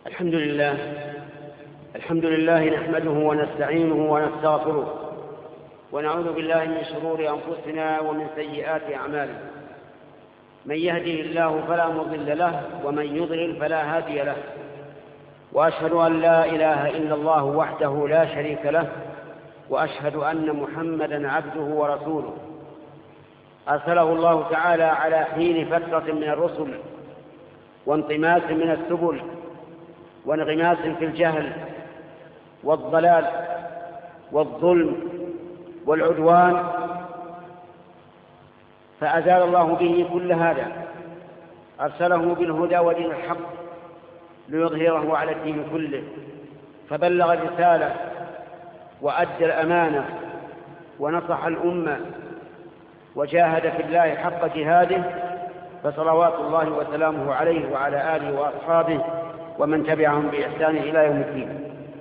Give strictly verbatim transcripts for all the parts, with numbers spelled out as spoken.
الحمد لله الحمد لله نحمده ونستعينه ونستغفره ونعوذ بالله من شرور أنفسنا ومن سيئات أعمالنا. من يهده الله فلا مضل له ومن يضلل فلا هادي له، وأشهد أن لا إله إلا الله وحده لا شريك له، وأشهد أن محمدا عبده ورسوله أرسله الله تعالى على حين فترة من الرسل وانطماس من السبل وانغماس في الجهل والضلال والظلم والعدوان، فأزال الله به كل هذا. أرسله بالهدى ودين الحق ليظهره على الدين كله، فبلغ الرسالة وأدى الأمانة ونصح الأمة وجاهد في الله حق جهاده، فصلوات الله وسلامه عليه وعلى آله وأصحابه ومن تبعهم بإحسان إلى يوم الدين.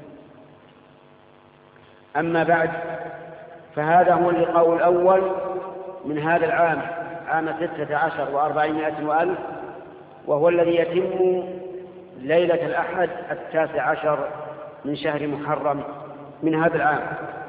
أما بعد، فهذا هو اللقاء الأول من هذا العام، عام ستة عشر وأربعمائة وألف، وهو الذي يتم ليلة الأحد التاسع عشر من شهر محرم من هذا العام.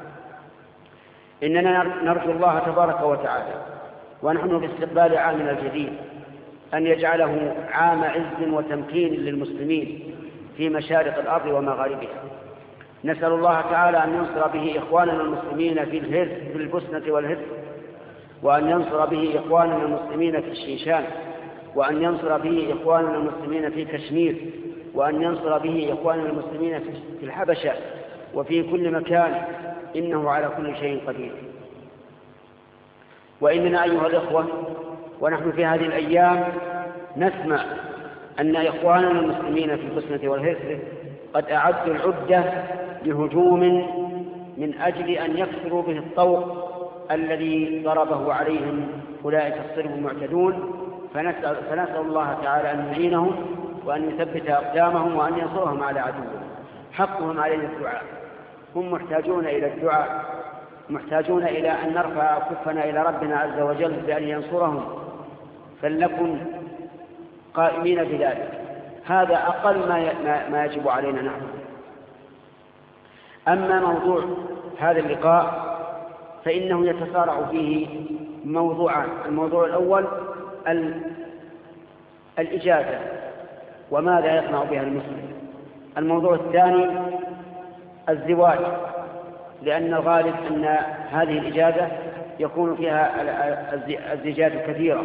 إننا نرجو الله تبارك وتعالى ونحن في استقبال عامنا الجديد أن يجعله عام عز وتمكين للمسلمين في مشارق الأرض ومغاربها. نسأل الله تعالى أن ينصر به إخواننا المسلمين في الهرس في البوسنة والهرس، وأن ينصر به إخواننا المسلمين في الشيشان، وأن ينصر به إخواننا المسلمين في كشمير، وأن ينصر به إخواننا المسلمين في الحبشة وفي كل مكان، إنه على كل شيء قدير. وإننا أيها الإخوة ونحن في هذه الأيام نسمع أن إخواننا المسلمين في البوسنة والهرس قد أعدوا العدة لهجوم من أجل أن يكسروا به الطوق الذي ضربه عليهم أولئك الصرب المعتدون، فنسأل, فنسأل الله تعالى أن يعينهم وأن يثبت أقدامهم وأن ينصرهم على عدوهم. حقهم علينا الدعاء، هم محتاجون إلى الدعاء، محتاجون إلى أن نرفع كفنا إلى ربنا عز وجل بأن ينصرهم، فلنكن قائمين بذلك. هذا أقل ما, ما يجب علينا نحن. أما موضوع هذا اللقاء فإنه يتسارع فيه موضوعان. الموضوع الأول الإجازة وماذا يصنع بها المسلم. الموضوع الثاني الزواج، لأن الغالب أن هذه الإجازة يكون فيها الزيجات كثيرة،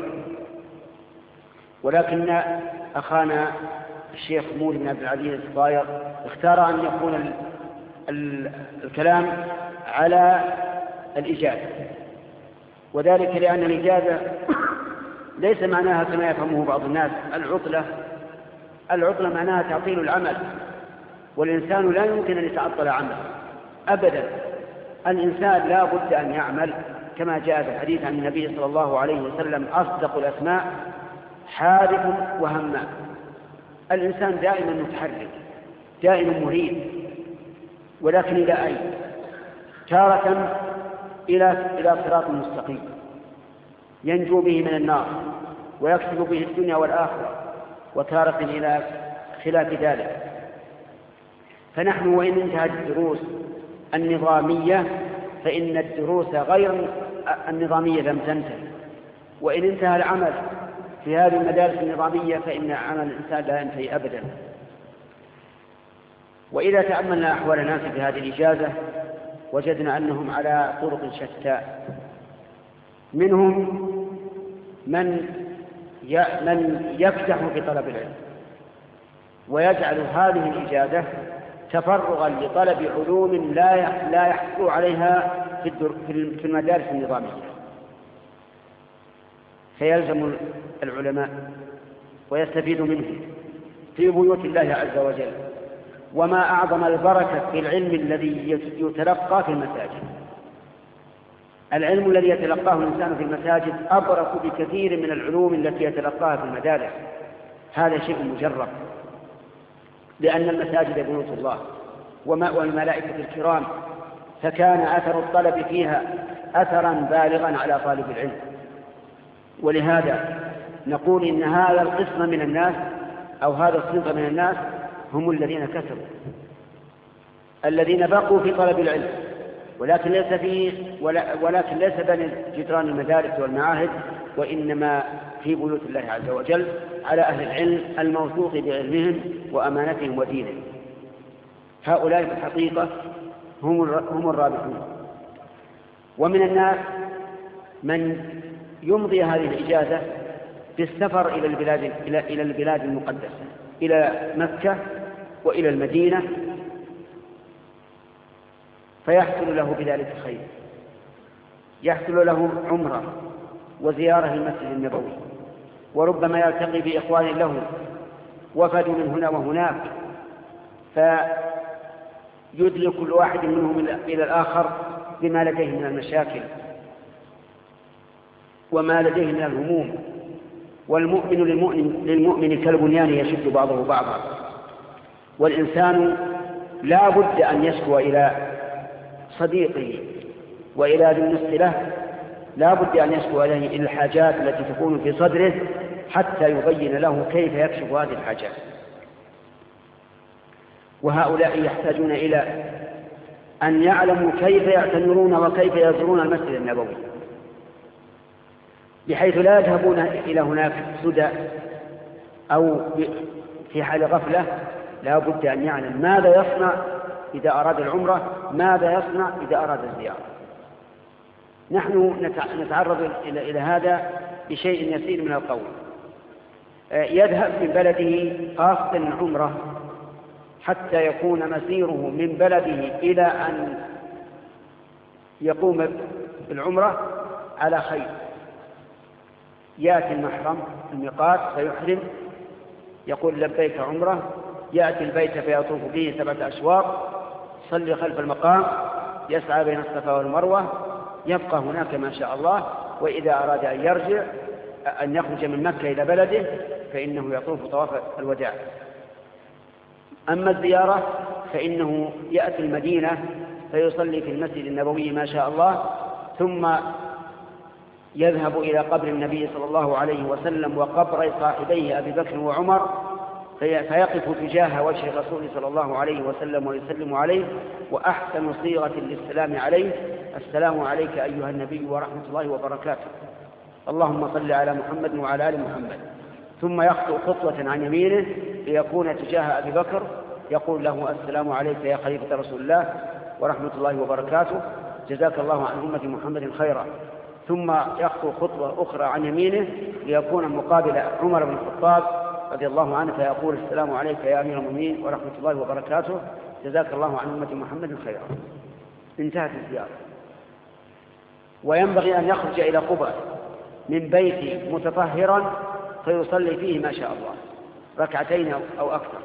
ولكن أخانا الشيخ مولى بن عبد العزيز الصاير اختار أن يكون الكلام على الإجازة، وذلك لأن الإجازة ليس معناها كما يفهمه بعض الناس العطلة. العطلة معناها تعطيل العمل، والإنسان لا يمكن أن يتعطل عمله أبدا. الإنسان لا بد أن يعمل، كما جاء في الحديث عن النبي صلى الله عليه وسلم: أصدق الأسماء حارث وهمام. الإنسان دائما متحرك، دائما مريد، ولكن إلى أين؟ تارة إلى إلى صراط مستقيم ينجو به من النار ويكسب به الدنيا والآخرة، وتارة إلى خلاف ذلك. فنحن وإن انتهت الدروس النظامية فإن الدروس غير النظامية لم تنتهي، وإن انتهى العمل في هذه المدارس النظامية فإن عمل الإنسان لا ينتهي أبدا. وإذا تأملنا أحوال الناس في هذه الإجازة وجدنا أنهم على طرق شتى. منهم من من يفتح في طلب العلم ويجعل هذه الإجازة تفرغا لطلب علوم لا لا يحصل عليها في المدارس النظامية، فيلزم العلماء ويستفيد منه في بيوت الله عز وجل. وما أعظم البركة في العلم الذي يتلقى في المساجد. العلم الذي يتلقاه الإنسان في المساجد أبرك بكثير من العلوم التي يتلقاها في المدارس. هذا شيء مجرب، لأن المساجد بيوت الله ومأوى الملائكة الكرام، فكان أثر الطلب فيها أثرا بالغا على طالب العلم. ولهذا نقول إن هذا القسم من الناس أو هذا الصنف من الناس هم الذين كسبوا، الذين بقوا في طلب العلم، ولكن ليس في ولكن ليس بين جدران المدارس والمعاهد، وإنما في بيوت الله عز وجل على أهل العلم الموثوق بعلمهم وأمانتهم ودينهم. هؤلاء في الحقيقة هم هم الرابحون. ومن الناس من يمضي هذه الإجازة بالسفر إلى البلاد إلى البلاد المقدسة، إلى مكة وإلى المدينة، فيحصل له بذلك خير، يحصل له عمرة وزيارة المسجد النبوي، وربما يلتقي بإخوان له وفد من هنا وهناك، فيدلي كل واحد منهم إلى الآخر بما لديه من المشاكل وما لديه من الهموم. والمؤمن للمؤمن, للمؤمن كالبنيان يشد بعضه بعضا. والإنسان لا بد أن يشكو إلى صديقه وإلى ذي النصح له، لا بد أن يشكو إليه إلى الحاجات التي تكون في صدره حتى يبين له كيف يكشف هذه الحاجات. وهؤلاء يحتاجون إلى أن يعلموا كيف يعتمرون وكيف يزورون المسجد النبوي، بحيث لا يذهبون إلى هناك سدى أو في حال غفلة. لا بد أن يعلم ماذا يصنع إذا أراد العمرة، ماذا يصنع إذا أراد الزيارة. نحن نتعرض إلى هذا بشيء يسير من القول. يذهب من بلده قاصدا العمرة حتى يكون مسيره من بلده إلى أن يقوم بالعمرة على خير. يأتي المحرم الميقات فيحرم، يقول لبيك عمرة، يأتي البيت فيطوف به سبعة أشواط، يصلي خلف المقام، يسعى بين الصفا والمروة، يبقى هناك ما شاء الله. وإذا أراد أن يرجع أن يخرج من مكة إلى بلده فإنه يطوف طواف الوداع. أما الزيارة فإنه يأتي المدينة فيصلي في المسجد النبوي ما شاء الله، ثم يذهب إلى قبر النبي صلى الله عليه وسلم وقبر صاحبيه أبي بكر وعمر، فيقف تجاه وجه الرسول صلى الله عليه وسلم ويسلم عليه. وأحسن صيغة للسلام عليه: السلام عليك أيها النبي ورحمة الله وبركاته، اللهم صل على محمد وعلى آل محمد. ثم يخطو خطوة عن يمينه ليكون تجاه أبي بكر، يقول له: السلام عليك يا خليفة رسول الله ورحمة الله وبركاته، جزاك الله عن أمة محمد خيرا. ثم يخطو خطوة أخرى عن يمينه ليكون مقابل عمر بن الخطاب رضي الله عنه، فيقول: السلام عليك يا أمير المؤمنين ورحمة الله وبركاته، جزاك الله عن أمة محمد خيرا. انتهت الزيارة. وينبغي أن يخرج إلى قباء من بيته متطهرا فيصلي فيه ما شاء الله ركعتين أو أكثر،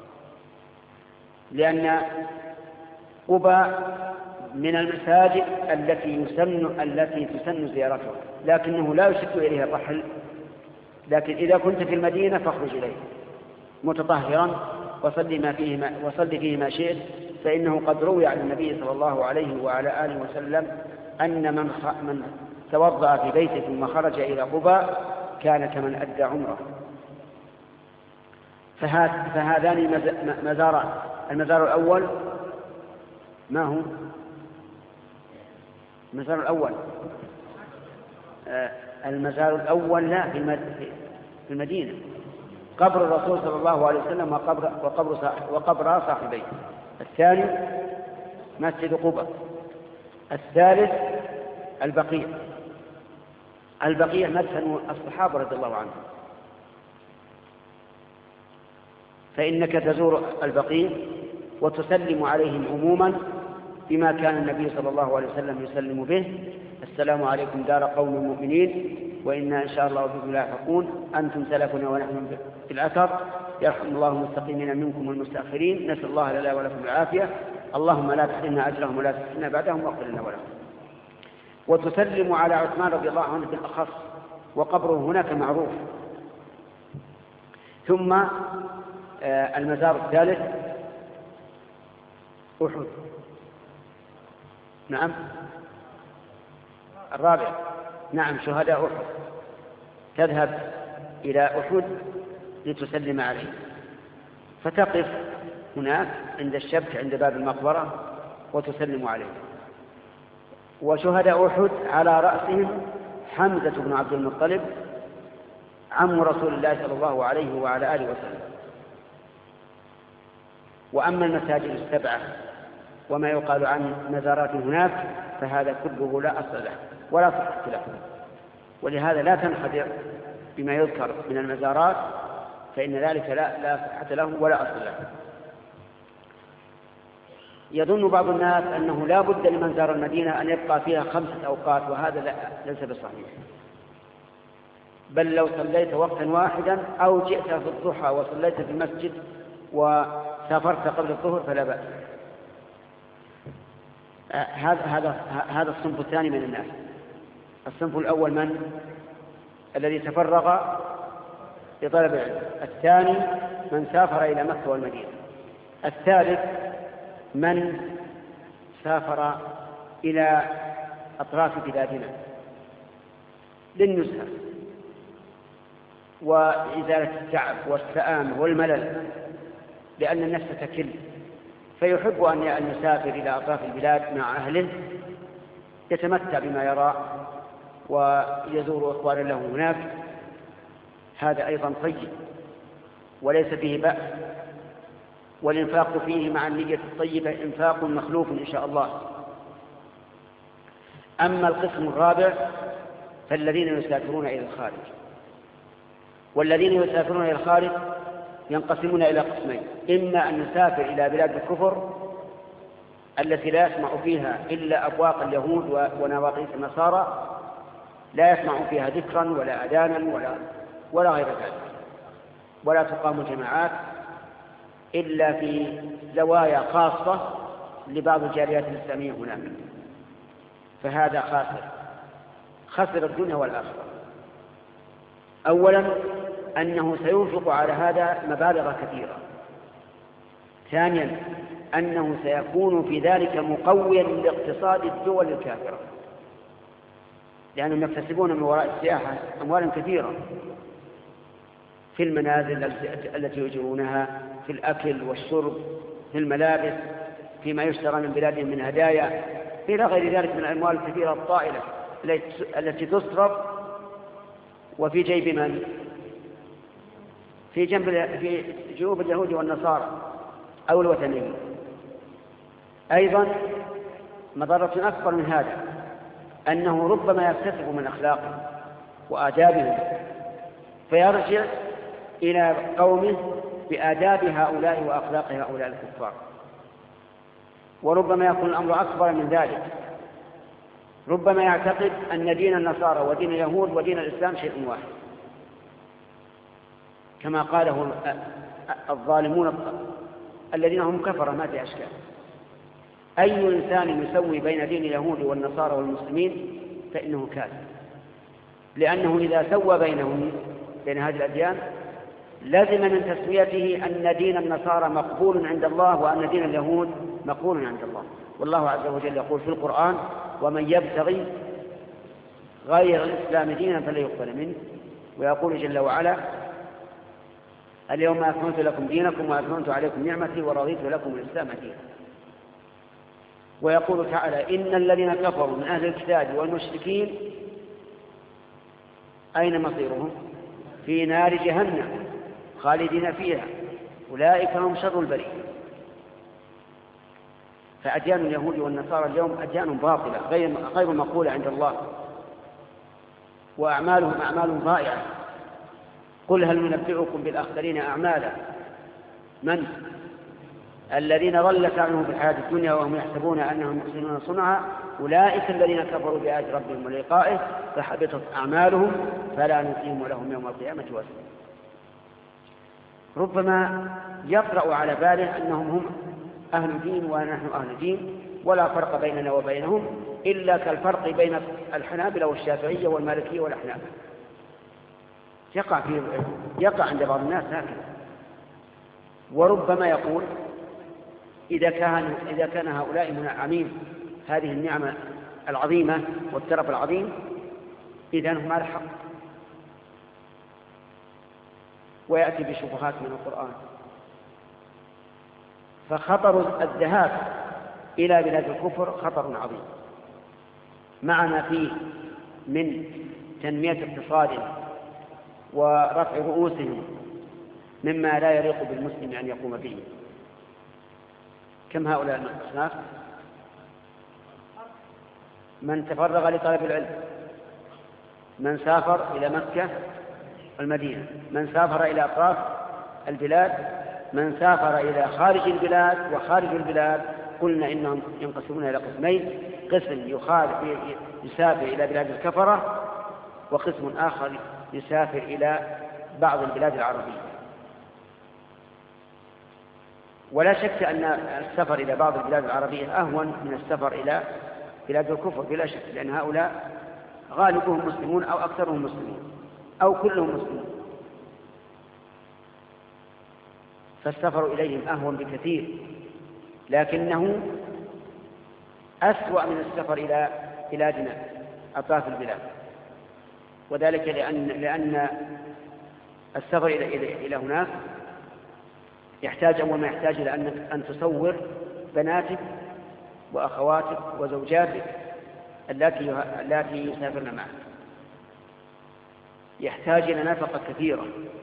لأن قباء من المساجد التي يسن التي تسن زيارتها، لكنه لا يشد إليها الرحل. لكن إذا كنت في المدينة فاخرج إليه متطهرا وصلي ما فيه ما وصلي فيه ما شئت، فإنه قد روي عن النبي صلى الله عليه وعلى آله وسلم أن من من توضأ في بيته ثم خرج إلى قباء كان كمن أدى عمره. فهذان مزاران. المزار الأول ما هو؟ المزار الأول آه المزار الأول لا في المدينة، قبر الرسول صلى الله عليه وسلم وقبر وقبر وقبر صاحبيه. الثاني مسجد قباء. الثالث البقيع. البقيع مسكن الصحابة رضي الله عنهم، فإنك تزور البقيع وتسلم عليهم عموما بما كان النبي صلى الله عليه وسلم يسلم به: السلام عليكم دار قوم مؤمنين وإنا إن شاء الله بكم لاحقون، أنتم سلفنا ونحن في الأثر، يرحم الله المستقيمين منكم والمستأخرين، نسأل الله لنا ولكم العافية، اللهم لا تحرمنا أجرهم ولا تفتنا بعدهم واغفر لنا ولهم. وتسلم على عثمان رضي الله عنه بالأخص، وقبره هناك معروف. ثم آه المزار الثالث أحد. نعم الرابع. نعم شهداء أحد. تذهب إلى أحد لتسلم عليه، فتقف هناك عند الشبك عند باب المقبرة وتسلم عليه. وشهداء أحد على رأسهم حمزة بن عبد المطلب عم رسول الله صلى الله عليه وعلى آله وسلم. وأما المساجد السبعة وما يقال عن مزارات هناك فهذا كله لا أصل له ولا صحة له، ولهذا لا تنخدع بما يذكر من المزارات، فإن ذلك لا, لا صحة له ولا أصل له. يظن بعض الناس أنه لا بد لمن زار المدينة أن يبقى فيها خمسة أوقات، وهذا لا ليس بصحيح، بل لو صليت وقتا واحدا أو جئت في الضحى وصليت في المسجد وسافرت قبل الظهر فلا بأس. هذا هذا هذا الصنف الثاني من الناس. الصنف الأول من الذي تفرغ لطلب العلم، الثاني من سافر إلى مكة والمدينة، الثالث من سافر إلى أطراف بلادنا للنزهة وإزالة التعب والسآم والملل، لأن النفس تكل، فيحب أن يسافر إلى أطراف البلاد مع أهله يتمتع بما يرى ويزور إخوانا له هناك. هذا أيضا طيب وليس فيه بأس، والإنفاق فيه مع النية الطيبة إنفاق مخلوف إن شاء الله. أما القسم الرابع فالذين يسافرون إلى الخارج، والذين يسافرون إلى الخارج ينقسمون إلى قسمين: إما أن نسافر إلى بلاد الكفر التي لا يسمع فيها إلا أبواق اليهود ونواقيس النصارى، لا يسمع فيها ذكرا ولا أذانا ولا, ولا غير ذلك، ولا تقام جماعات إلا في زوايا خاصة لبعض الجاليات الإسلامية هناك، فهذا خاسر خسر الدنيا والآخرة. أولا أنه سينفق على هذا مبالغ كثيرة. ثانيا أنه سيكون في ذلك مقويا لاقتصاد الدول الكافرة، لأنهم يكتسبون من وراء السياحة أموالا كثيرة في المنازل التي يجرونها، في الأكل والشرب، في الملابس، فيما يشترى من بلادهم من هدايا، إلى غير ذلك من الأموال الكثيرة الطائلة التي تصرف وفي جيب من؟ في جنب في جيوب اليهود والنصارى أو الوثنيين. أيضا مضرة أكبر من هذا أنه ربما يكتسب من أخلاقهم وآدابهم فيرجع إلى قومه بآداب هؤلاء وأخلاق هؤلاء الكفار. وربما يكون الأمر أكبر من ذلك، ربما يعتقد أن دين النصارى ودين اليهود ودين الإسلام شيء واحد، كما قاله الظالمون الذين هم كفرة ما في أشكال. أي إنسان يسوي بين دين اليهود والنصارى والمسلمين فإنه كافر، لأنه إذا سوى بينهم بين هذه الأديان لازم من تسويته أن دين النصارى مقبول عند الله وأن دين اليهود مقبول عند الله. والله عز وجل يقول في القرآن: ومن يبتغي غير الإسلام دينا فلا يقبل منه. ويقول جل وعلا: اليوم أكملت لكم دينكم وأتممت عليكم نعمتي ورضيت لكم الإسلام دينا. ويقول تعالى: إن الذين كفروا من أهل الكتاب والمشركين أين مصيرهم؟ في نار جهنم خالدين فيها أولئك هم شر البرية. فأديان اليهود والنصارى اليوم أديان باطلة غير غير مقبولة عند الله، وأعمالهم أعمال ضائعة. قل هل ننبئكم بالأخسرين أعمالا؟ من؟ الذين ضل سعيهم في الحياة الدنيا وهم يحسبون أنهم يحسنون صنعا أولئك الذين كفروا بآيات ربهم ولقائه فحبطت أعمالهم فلا نقيم لهم يوم القيامة وزنا. ربما يطرأ على باله أنهم هم أهل دين ونحن أهل دين ولا فرق بيننا وبينهم إلا كالفرق بين الحنابلة والشافعية والمالكية والأحناف. يقع في يقع عند بعض الناس هكذا. وربما يقول: إذا كان إذا كان هؤلاء منعمين هذه النعمة العظيمة والترف العظيم إذن هم على حق، ويأتي بشبهات من القرآن فخطر الذهاب إلى بلاد الكفر خطر عظيم، مع ما فيه من تنمية اقتصادهم ورفع رؤوسهم مما لا يليق بالمسلم أن يقوم به. كم هؤلاء الأصناف؟ من تفرغ لطلب العلم، من سافر إلى مكة والمدينة، من سافر إلى أطراف البلاد، من سافر إلى خارج البلاد وخارج البلاد. قلنا إنهم ينقسمون إلى قسمين: قسم يسافر إلى بلاد الكفرة، وقسم آخر يسافر إلى بعض البلاد العربية. ولا شك أن السفر إلى بعض البلاد العربية أهون من السفر إلى بلاد الكفر بلا شك، لأن هؤلاء غالبهم مسلمون أو أكثرهم مسلمون أو كلهم مسلمون، فالسفر إليهم أهون بكثير، لكنه أسوأ من السفر إلى بلادنا أطراف البلاد. وذلك لأن, لأن السفر إلى, إلى, إلى هناك يحتاج أول ما يحتاج إلى أن تصور بناتك وأخواتك وزوجاتك التي التي يسافرن معك، يحتاج إلى نفقة كثيرة،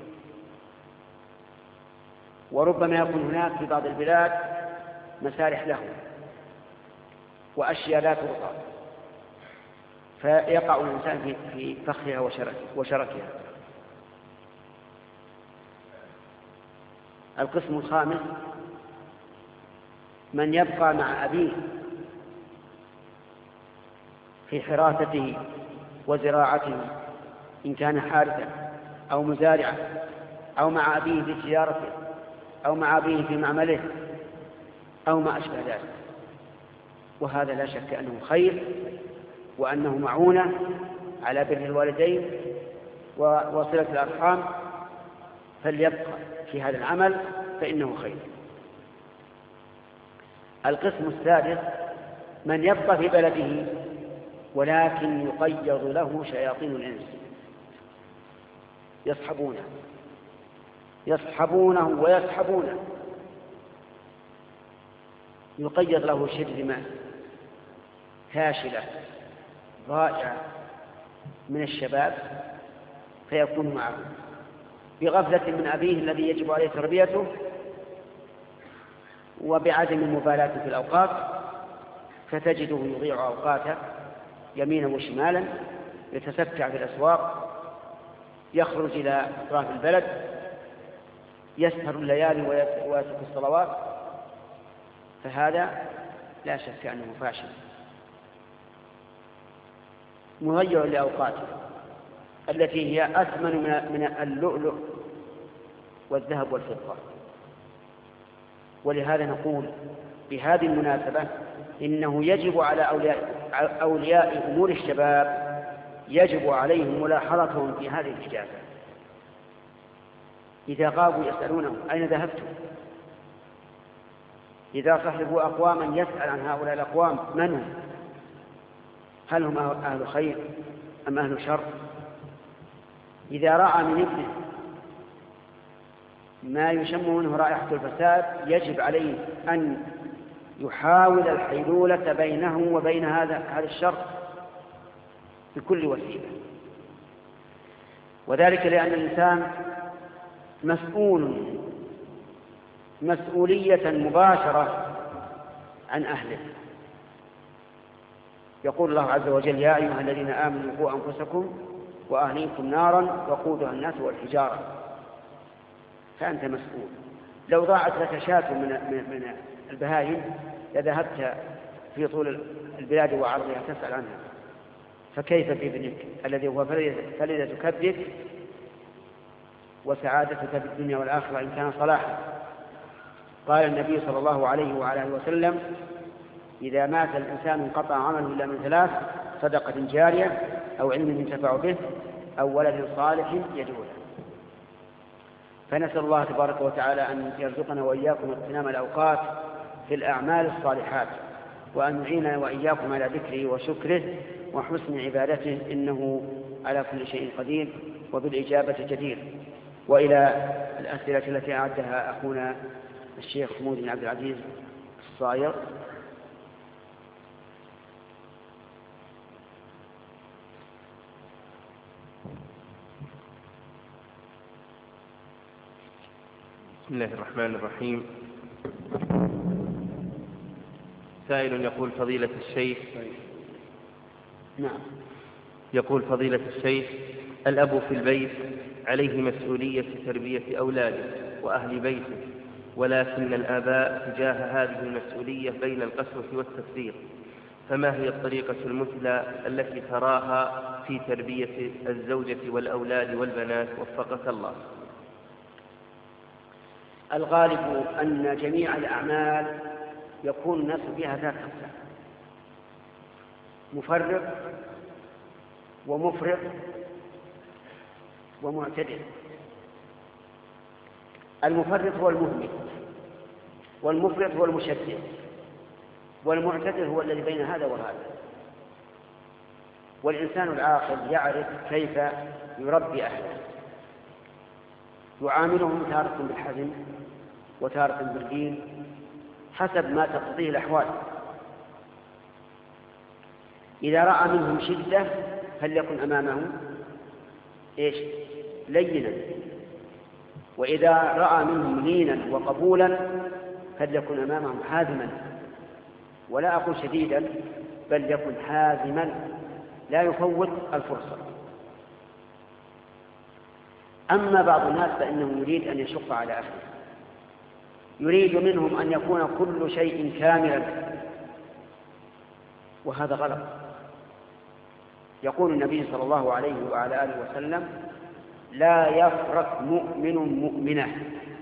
وربما يكون هناك في بعض البلاد مسارح له وأشياء لا ترضى، فيقع الإنسان في فخها وشركها. القسم الخامس: من يبقى مع أبيه في حراثته وزراعته إن كان حارثا أو مزارعا، أو مع أبيه في تجارته، أو مع أبيه في معمله، أو ما أشبه ذلك. وهذا لا شك أنه خير، وأنه معونة على بر الوالدين وصلة الأرحام، فليبقى في هذا العمل فإنه خير. القسم السادس: من يبقى في بلده ولكن يقيض له شياطين الإنس يصحبونه يصحبونه ويسحبونه، يقيض له شرذمة فاشلة ضائعة من الشباب فيكون معه بغفلة من أبيه الذي يجب عليه تربيته، وبعدم المبالاة في الأوقات، فتجده يضيع أوقاته يمينا وشمالا، يتسكع في الأسواق، يخرج إلى أطراف البلد، يسهر الليالي ويترك الصلوات، فهذا لا شك أنه فاشل مضيع لأوقاته التي هي أثمن من اللؤلؤ والذهب والفضة. ولهذا نقول بهذه المناسبة إنه يجب على أولياء, أولياء أمور الشباب يجب عليهم ملاحظتهم في هذه الإجابة. إذا غابوا يسألونهم أين ذهبتم؟ إذا صحبوا أقواما يسأل عن هؤلاء الأقوام من هم؟ هل هم أهل خير أم أهل شر؟ إذا رأى من ابنه ما يشم منه رائحة الفساد يجب عليه أن يحاول الحيلولة بينه وبين هذا هذا الشر بكل وسيلة. وذلك لأن الإنسان مسؤول مسؤولية مباشرة عن أهله. يقول الله عز وجل: يا أيها الذين آمنوا قوا أنفسكم وأهليكم نارا وقودها الناس والحجارة. فأنت مسؤول. لو ضاعت لك شاة من من البهائم لذهبت في طول البلاد وعرضها تسأل عنها، فكيف بابنك الذي هو فلذة كبدك وسعادتك في الدنيا والآخرة إن كان صلاحا. قال النبي صلى الله عليه وعلى آله وسلم: إذا مات الإنسان انقطع عمله إلا من ثلاث: صدقة جارية أو علم ينتفع به أو ولد صالح يدعو له. فنسأل الله تبارك وتعالى أن يرزقنا وإياكم اغتنام الأوقات في الأعمال الصالحات، وأن يعيننا وإياكم على ذكره وشكره وحسن عبادته، إنه على كل شيء قدير وبالإجابة جدير. وإلى الأسئلة التي أعدها أخونا الشيخ حمود بن عبد العزيز الصايغ. بسم الله الرحمن الرحيم. سائل يقول فضيلة الشيخ نعم يقول فضيلة الشيخ الأب في البيت عليه مسؤولية تربية أولاده وأهل بيته، ولكن الآباء تجاه هذه المسؤولية بين القسوة والتفريط، فما هي الطريقة المثلى التي تراها في تربية الزوجة والأولاد والبنات وفقك الله؟ الغالب أن جميع الأعمال يكون الناس فيها ذات أقسام: مفرط ومفرط ومعتدل. المفرط هو المهمل، والمفرط هو المشدد، والمعتدل هو الذي بين هذا وهذا. والإنسان العاقل يعرف كيف يربي أهله، يعاملهم تارة بالحزم وتارة باللين حسب ما تقتضيه الأحوال. إذا رأى منهم شدة فليكن أمامه إيش؟ لينا، وإذا رأى منهم لينا وقبولا فليكن أمامهم حازما، ولا أقول شديدا بل يكن حازما لا يفوت الفرصة. أما بعض الناس فإنه يريد أن يشق على أهله، يريد منهم أن يكون كل شيء كاملا، وهذا غلط. يقول النبي صلى الله عليه وعلى آله وسلم: لا يفرق مؤمن مؤمنة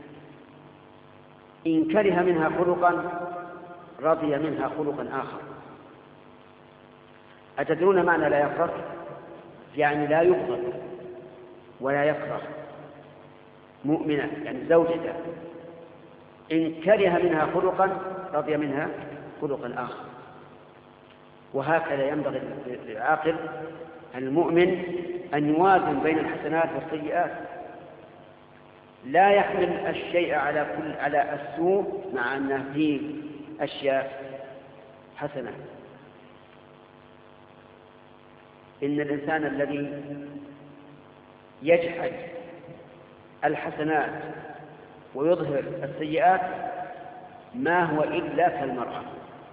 إن كره منها خلقا رضي منها خلقا آخر. أتدرون معنى لا يفرق؟ يعني لا يبغض ولا يكره مؤمنة، يعني زوجته، إن كره منها خلقا رضي منها خلقا آخر. وهكذا ينبغي للعاقل المؤمن أن يوازن بين الحسنات والسيئات، لا يحمل الشيء على كل على السوء مع أنه فيه أشياء حسنة. إن الإنسان الذي يجحد الحسنات ويظهر السيئات ما هو إلا كالمرأة.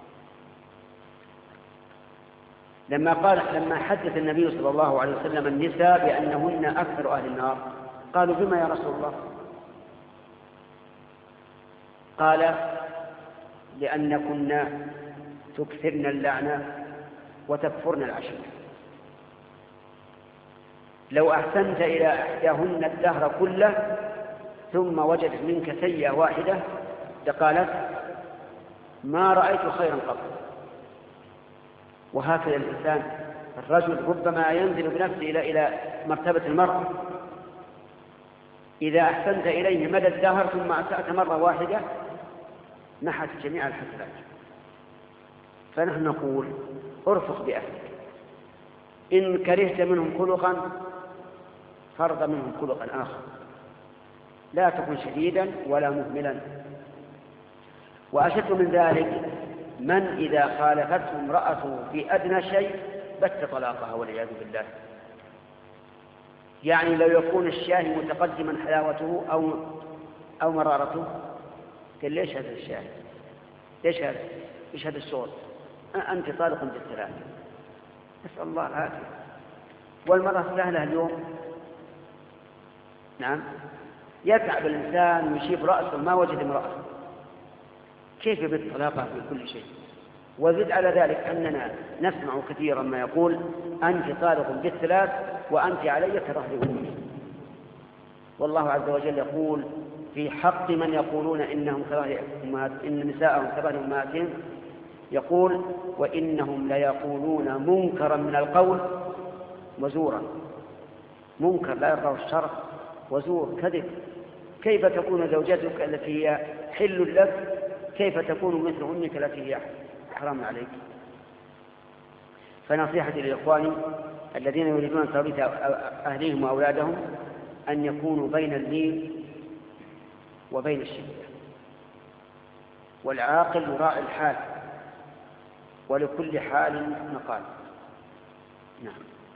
لما قال لما حدث النبي صلى الله عليه وسلم النساء بأنهن أكثر أهل النار قالوا: بما يا رسول الله؟ قال: لأنكن تكثرن اللعنة وتكفرن العشير. لو أحسنت إلى إحداهن الدهر كله ثم وجدت منك سيئة واحدة لقالت: ما رأيت خيرا قط. وهكذا الإنسان الرجل ربما ينزل بنفسه إلى إلى مرتبة المرأة. إذا أحسنت إليه مدى الدهر ثم أسأت مرة واحدة نحت جميع الحسنات. فنحن نقول: ارفق بأهلك، إن كرهت منهم خلقا فرض منهم خلقا آخر، لا تكن شديدا ولا مهملا. وأشد من ذلك من إذا خالفته امرأته في أدنى شيء بت طلاقها والعياذ بالله. يعني لو يكون الشاهي متقدما حلاوته أو أو مرارته قال: ليش هذا الشاهي؟ ليش هذا؟ ليش هذا الشغل؟ أنت طالق بالثلاث. نسأل الله العافية. والمرأة سهلة اليوم، نعم، يتعب الإنسان ويشيب رأسه ما وجد امرأة، كيف يبت طلاقها في كل شيء؟ وزد على ذلك أننا نسمع كثيرا ما يقول: أنت طالق بالثلاث وأنت علي كظهر أمي. والله عز وجل يقول في حق من يقولون إنهم كظهر أمهات إن نساءهم كظهر أمهاتهم، يقول: وإنهم ليقولون منكرا من القول وزورا. منكر لا يرضاه الشرع، وزور كذب. كيف تكون زوجتك التي هي حل لك كيف تكون مثل أمك التي هي حرام عليك؟ فنصيحتي للإخوان الذين يريدون تربية أهليهم وأولادهم أن يكونوا بين اللين وبين الشدة. والعاقل يراعي الحال، ولكل حال مقال. نعم.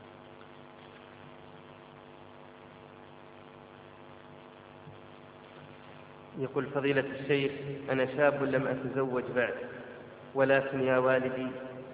يقول فضيلة الشيخ: أنا شاب لم أتزوج بعد، ولكن يا والدي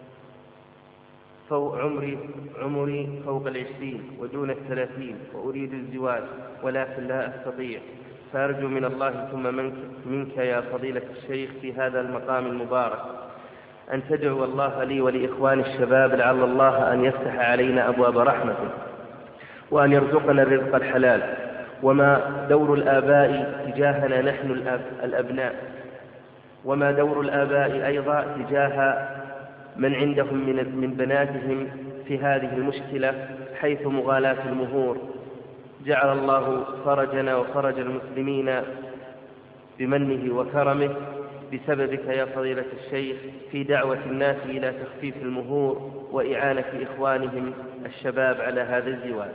فوق عمري عمري فوق العشرين ودون الثلاثين، وأريد الزواج ولكن لا أستطيع، فأرجو من الله ثم منك, منك يا فضيلة الشيخ في هذا المقام المبارك أن تدعو الله لي ولإخواني الشباب لعل الله أن يفتح علينا أبواب رحمته، وأن يرزقنا الرزق الحلال. وما دور الآباء تجاهنا نحن الأبناء، وما دور الآباء أيضا تجاه من عندهم من من بناتهم في هذه المشكلة، حيث مغالاة المهور. جعل الله فرجنا وفرج المسلمين بمنه وكرمه بسببك يا فضيلة الشيخ في دعوة الناس إلى تخفيف المهور وإعانة إخوانهم الشباب على هذا الزواج.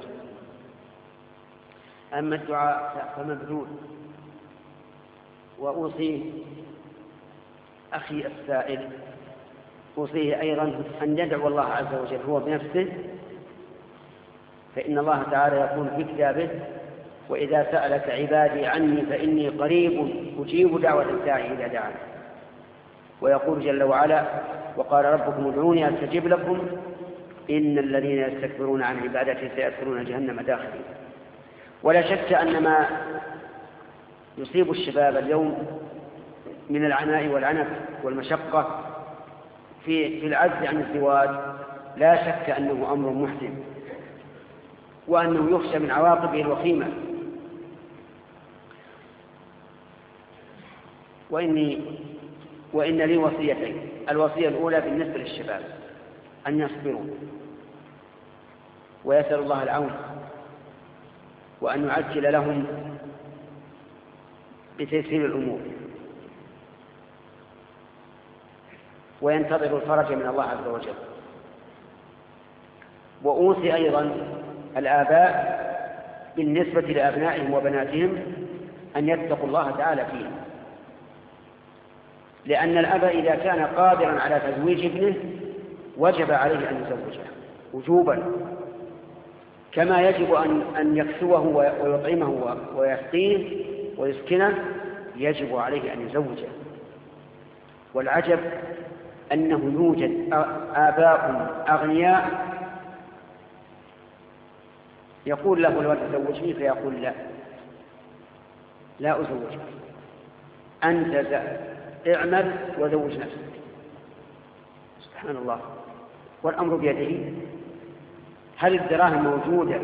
أما الدعاء فمبذول، وأوصي أخي السائل أوصيه أيضا أن يدعو الله عز وجل هو بنفسه، فإن الله تعالى يقول في كتابه: وإذا سألك عبادي عني فإني قريب أجيب دعوة الداعي إذا دعاني. ويقول جل وعلا: وقال ربكم ادعوني أستجب لكم إن الذين يستكبرون عن عبادتي سيدخلون جهنم داخلين. ولا شك أن ما يصيب الشباب اليوم من العناء والعنف والمشقة في في العجز عن الزواج لا شك أنه أمر محزن، وأنه يخشى من عواقبه الوخيمة. وإني وإن لي وصيتين: الوصية الأولى بالنسبة للشباب أن يصبروا ويسأل الله العون، وأن يعجل لهم بتيسير الأمور، وينتظروا الفرج من الله عز وجل. وأوصي أيضا الآباء بالنسبة لأبنائهم وبناتهم أن يتقوا الله تعالى فيهم، لأن الأب إذا كان قادرا على تزويج ابنه وجب عليه أن يزوجه وجوبا، كما يجب أن يكسوه ويطعمه ويسقيه ويسكنه، يجب عليه أن يزوجه. والعجب أنه يوجد آباء أغنياء يقول له الولد زوجني، فيقول لا لا أزوجك، أنت اعمل وزوج نفسك. سبحان الله، والأمر بيده. هل الدراهم موجودة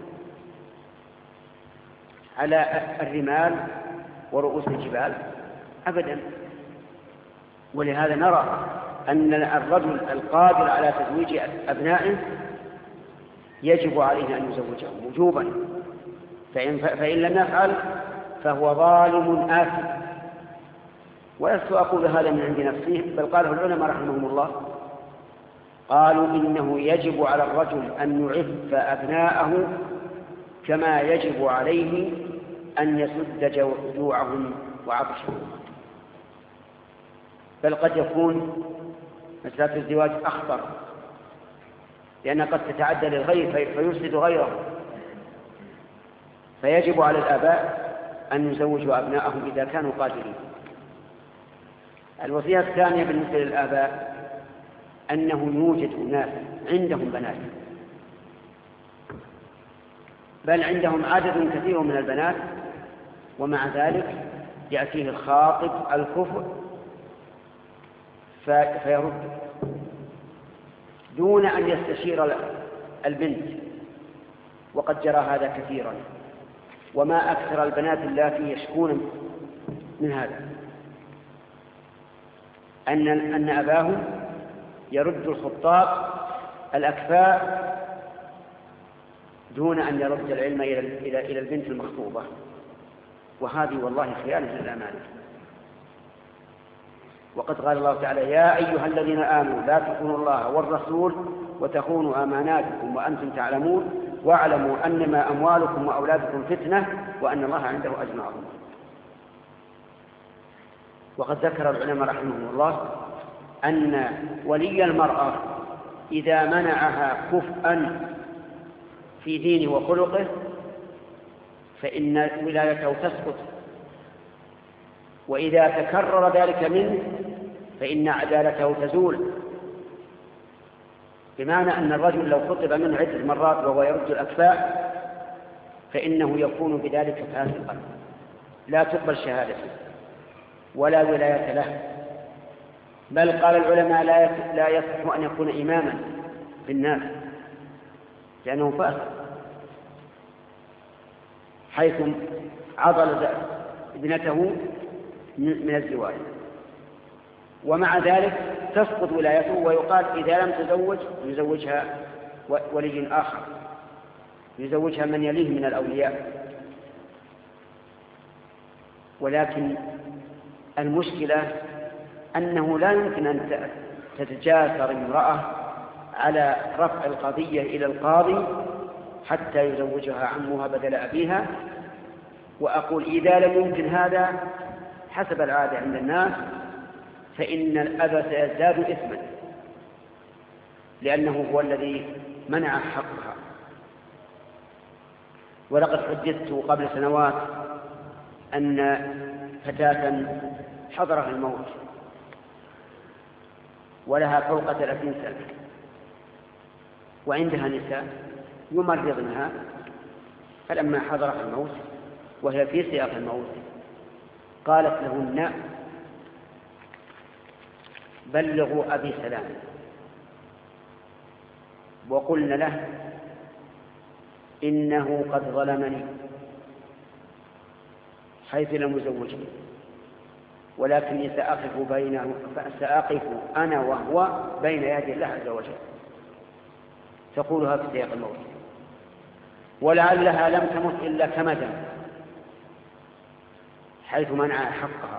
على الرمال ورؤوس الجبال؟ أبدا. ولهذا نرى أن الرجل القادر على تزويج أبنائه يجب عليه أن يزوجهم وجوبا، فإن, فإن لم يفعل فهو ظالم آثم. ولست أقول هذا من عند نفسي، بل قاله العلماء رحمهم الله، قالوا إنه يجب على الرجل أن يعف أبناءه كما يجب عليه أن يسد جوعهم وعطشهم. بل قد يكون مسألة الزواج أخطر، لأن قد تتعدى للغير فيفسد غيره، فيجب على الآباء أن يزوجوا أبناءهم إذا كانوا قادرين. الوصية الثانية بالنسبة للآباء أنه يوجد أناس عندهم بنات، بل عندهم عدد كثير من البنات، ومع ذلك يأتيه الخاطب الكفء فيرد دون أن يستشير البنت، وقد جرى هذا كثيرا. وما أكثر البنات اللاتي يشكون من هذا، أن أن أباهم يرد الخطاب الأكفاء دون أن يرد العلم إلى إلى إلى البنت المخطوبة، وهذه والله خيانة للأمانة. وقد قال الله تعالى: يا أيها الذين آمنوا لا تخونوا الله والرسول وتخونوا أماناتكم وأنتم تعلمون واعلموا أنما أموالكم وأولادكم فتنة وأن الله عنده أجر عظيم. وقد ذكر العلماء رحمهم الله أن ولي المرأة إذا منعها كفءا في دينه وخلقه فإن ولايته تسقط، وإذا تكرر ذلك منه فإن عدالته تزول، بمعنى أن الرجل لو خطب منه عدة مرات وهو يرد الأكفاء فإنه يكون بذلك فاسقا لا تقبل شهادته ولا ولاية له، بل قال العلماء لا يصح أن يكون إماما في الناس لأنه فاسق، حيث عضل ابنته من الزواج. ومع ذلك تسقط ولايته، ويقال إذا لم تزوج يزوجها ولي آخر، يزوجها من يليه من الأولياء. ولكن المشكلة أنه لا يمكن أن تتجاسر امرأة على رفع القضية إلى القاضي حتى يزوجها عمها بدل أبيها. وأقول إذا لم يمكن هذا حسب العادة عند الناس فإن الأب سيزداد إثما، لأنه هو الذي منع حقها. ولقد حدثت قبل سنوات أن فتاة حضرها الموت ولها فوق ثلاثين سنة وعندها نساء يمرضنها، فلما حضرها الموت وهي في سياق الموت قالت لهن: بلغوا أبي سلام. وقلنا له: إنه قد ظلمني حيث لم يزوجني، ولكني سأقف بينه سأقف أنا وهو بين يدي الله عز وجل. تقولها في سياق الموت، ولعلها لم تمت إلا كمدا حيث منع حقها.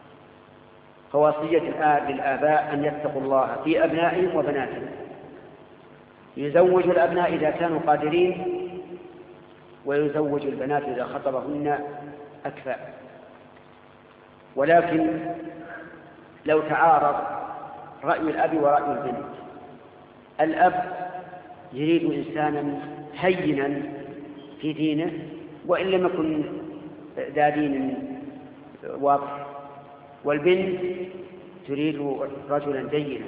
فوصية الآب للآباء أن يتقوا الله في أبنائهم وبناتهم، يزوج الأبناء إذا كانوا قادرين، ويزوج البنات إذا خطبهن أكفاء. ولكن لو تعارض رأي الأب ورأي البنت، الأب يريد إنسانا هينا في دينه وإن لم يكن ذا دين واضح، والبنت تريد رجلا دينا،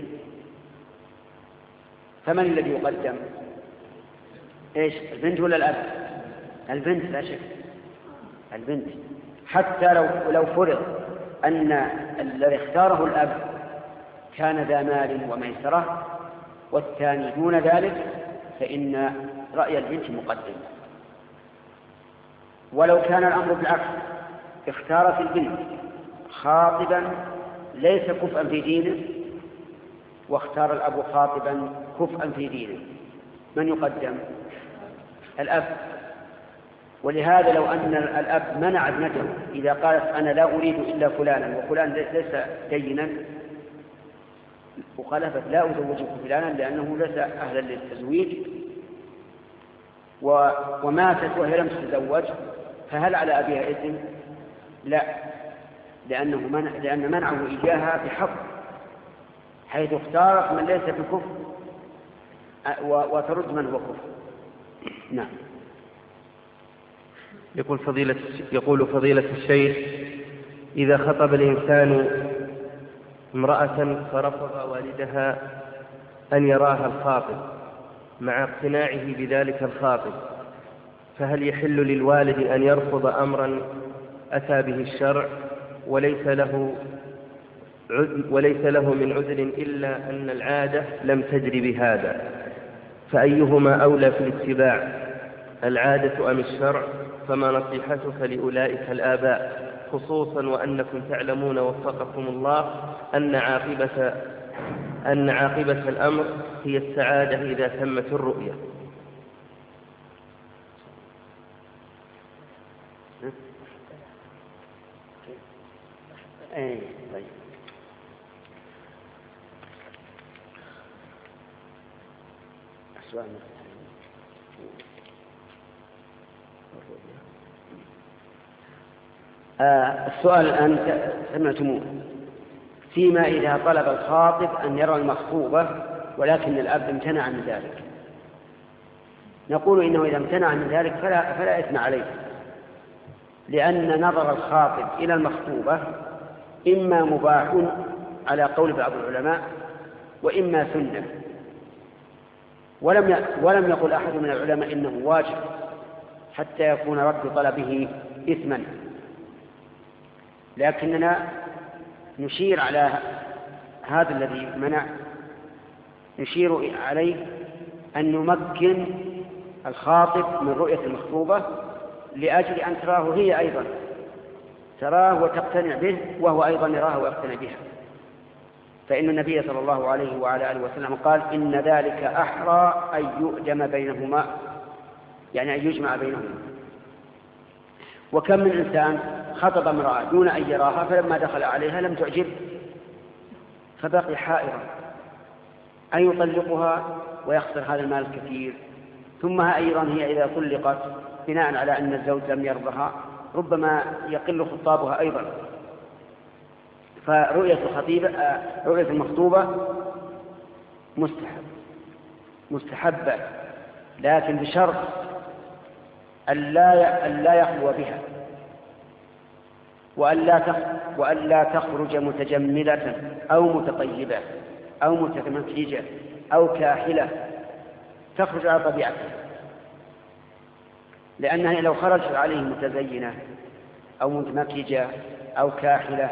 فمن الذي يقدم؟ إيش، البنت ولا الأب؟ البنت لا شك، البنت، حتى لو لو فرض أن الذي اختاره الأب كان ذا مال وميسرة والثاني دون ذلك فإن رأي البنت مقدم. ولو كان الأمر بالعكس، اختارت البنت خاطبا ليس كفءا في دينه واختار الأب خاطبا كفءا في دينه، من يقدم؟ الأب. ولهذا لو أن الأب منع ابنته إذا قالت أنا لا أريد إلا فلانا وفلان ليس دينا، وقالت لا أزوجك فلانا لأنه ليس أهلا للتزويج، وماتت وهي لم تتزوج، فهل على أبيها إثم؟ لا، لأنه منع، لأن منعه إياها بحق، حيث اختارت من ليس بكفر وترد من هو كفر. نعم. يقول فضيلة يقول فضيلة الشيخ: إذا خطب الإنسان امرأة فرفض والدها أن يراها الخاطب مع اقتناعه بذلك الخاطب، فهل يحل للوالد أن يرفض أمرا أتى به الشرع وليس له وليس له من عذر إلا أن العادة لم تجر بهذا، فأيهما أولى في الاتباع، العادة أم الشرع؟ فما نصيحتك لأولئك الآباء، خصوصا وأنكم تعلمون وفقكم الله أن عاقبة أن عاقبة الأمر هي السعادة إذا تمت الرؤية. أي طيب. السؤال آه السؤال الآن سمعتموه، فيما إذا طلب الخاطب أن يرى المخطوبة ولكن الأب امتنع عن ذلك. نقول إنه إذا امتنع عن ذلك فلا, فلا إثم عليه، لأن نظر الخاطب إلى المخطوبة إما مباح على قول بعض العلماء وإما سنة، ولم ولم يقل أحد من العلماء إنه واجب حتى يكون رد طلبه إثما، لكننا نشير على هذا الذي منع، نشير عليه أن نمكن الخاطب من رؤية المخطوبة لأجل أن تراه هي أيضا، تراه وتقتنع به وهو أيضا يراه ويقتنع بها. فإن النبي صلى الله عليه وعلى آله وسلم قال إن ذلك أحرى أن يؤدم بينهما، يعني أن يجمع بينهما. وكم من إنسان خطب امرأة دون أن يراها فلما دخل عليها لم تعجب فبقي حائرا، أن يطلقها ويخسر هذا المال الكثير، ثم أيضا هي إذا طلقت بناء على أن الزوج لم يرضها ربما يقل خطابها أيضا. فرؤية الخطيبة رؤية المخطوبة مستحب مستحبة، لكن بشرط أن لا يخلو بها، وأن لا تخرج متجملة أو متطيبة أو متمكيجة أو كاحلة تخرج على طبيعتها، لأنها لو خرجت عليه متزينة أو متمكيجة أو كاحلة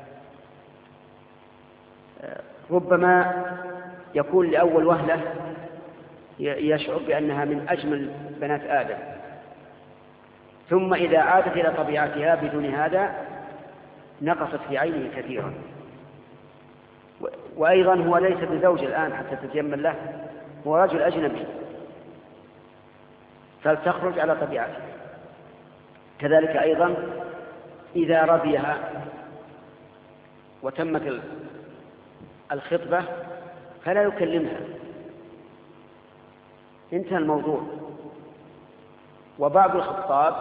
ربما يكون لأول وهلة يشعر بأنها من أجمل بنات آدم، ثم إذا عادت إلى طبيعتها بدون هذا نقصت في عينه كثيرا. وأيضا هو ليس بزوج الآن حتى تتيمم له، هو رجل أجنبي، فلتخرج على طبيعته. كذلك أيضا إذا رضيها وتمت الخطبة فلا يكلمها، انتهى الموضوع. وبعض الخطاب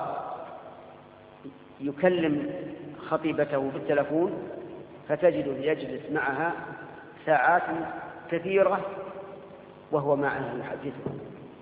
يكلم خطيبته بالتلفون فتجده يجلس معها ساعات كثيرة وهو معها يحدثها.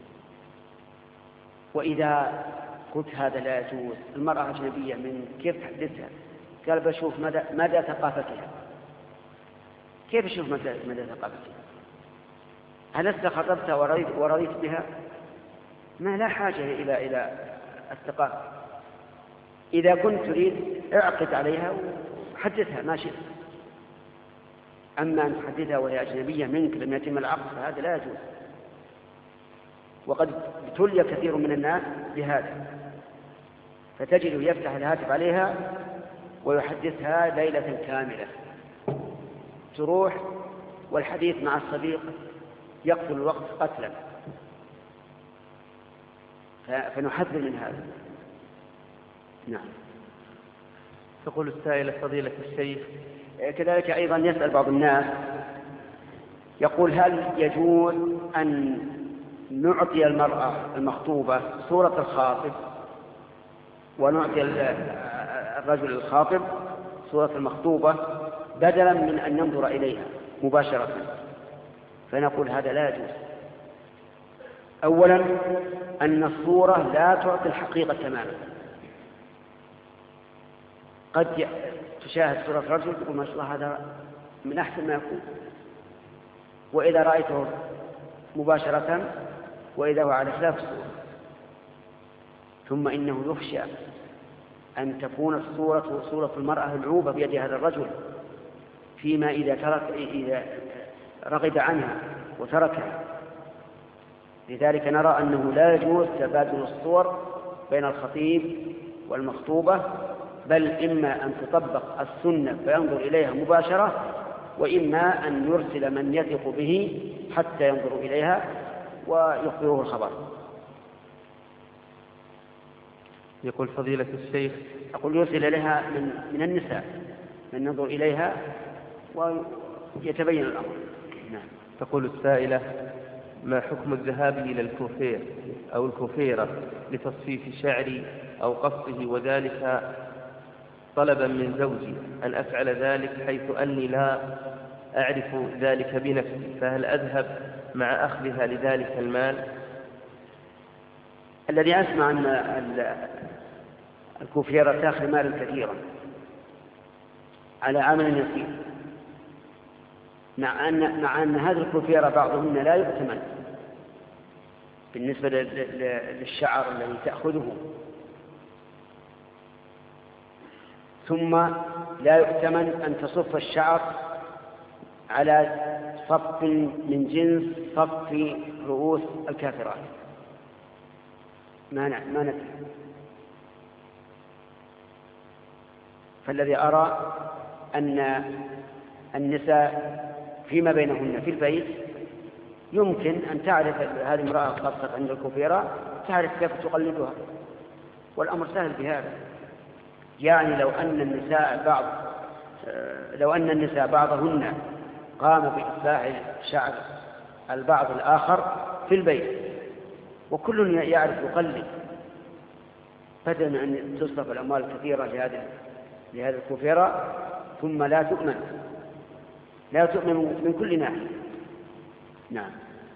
وإذا قلت هذا لا يجوز، المرأة أجنبية من كيف تحدثها؟ قال بشوف مدى, مدى ثقافتها. كيف أشوف مدى, مدى ثقافتها؟ ألست خطبتها ورضيت, ورضيت بها؟ ما لا حاجة إلى إلى الثقافة. إذا كنت تريد اعقد عليها وحدثها ما شئت، أما أن تحدثها وهي أجنبية منك لم يتم العقد فهذا لا يجوز. وقد ابتلي كثير من الناس بهذا، فتجده يفتح الهاتف عليها ويحدثها ليلة كاملة، تروح والحديث مع الصديق يقتل الوقت قتلا. فنحذر من هذا. نعم. تقول السائلة فضيلة الشيخ كذلك أيضا يسأل بعض الناس يقول هل يجوز أن نعطي المرأة المخطوبة صورة الخاطب ونعطي الرجل الخاطب صورة المخطوبة بدلا من أن ننظر إليها مباشرة؟ فنقول هذا لا يجوز. أولا أن الصورة لا تعطي الحقيقة تماما. قد تشاهد صورة رجل تقول ما شاء الله هذا من أحسن ما يكون، وإذا رأيته مباشرة وإذا هو على خلاف الصورة. ثم إنه يخشى أن تكون الصورة صورة المرأة العوبة بيد هذا الرجل فيما إذا ترك إذا رغب عنها وتركها. لذلك نرى أنه لا يجوز تبادل الصور بين الخطيب والمخطوبة، بل إما أن تطبق السنة فينظر إليها مباشرة، وإما أن يرسل من يثق به حتى ينظر إليها ويخبره الخبر. يقول فضيلة الشيخ أقول يرسل إليها من, من النساء من ينظر إليها ويتبين الأمر. نعم. تقول السائلة ما حكم الذهاب إلى الكوفير أو الكوفيرة لتصفيف شعري أو قصه وذلك طلبا من زوجي أن أفعل ذلك حيث أني لا أعرف ذلك بنفسي، فهل أذهب مع أخذها لذلك المال؟ الذي أسمع أن الكوفيرة تأخذ مالا كثيرا على عمل يسير، مع أن, مع أن هذه الكوفيرة بعضهن لا يؤتمن بالنسبة للشعر الذي تأخذه، ثم لا يؤتمن أن تصف الشعر على صف من جنس صف رؤوس الكافرات، ما ما ندري. فالذي أرى أن النساء فيما بينهن في البيت يمكن أن تعرف هذه المرأة قصت عند الكوفيرة، تعرف كيف تقلدها، والأمر سهل بهذا. يعني لو أن النساء بعض لو أن النساء بعضهن قام بإصلاح شعر البعض الآخر في البيت وكل يعرف يقلد، بدل من أن تصرف الأموال الكثيرة لهذه لهذه الكوفيرة ثم لا تؤمن لا تؤمن من كل ناحية. نعم.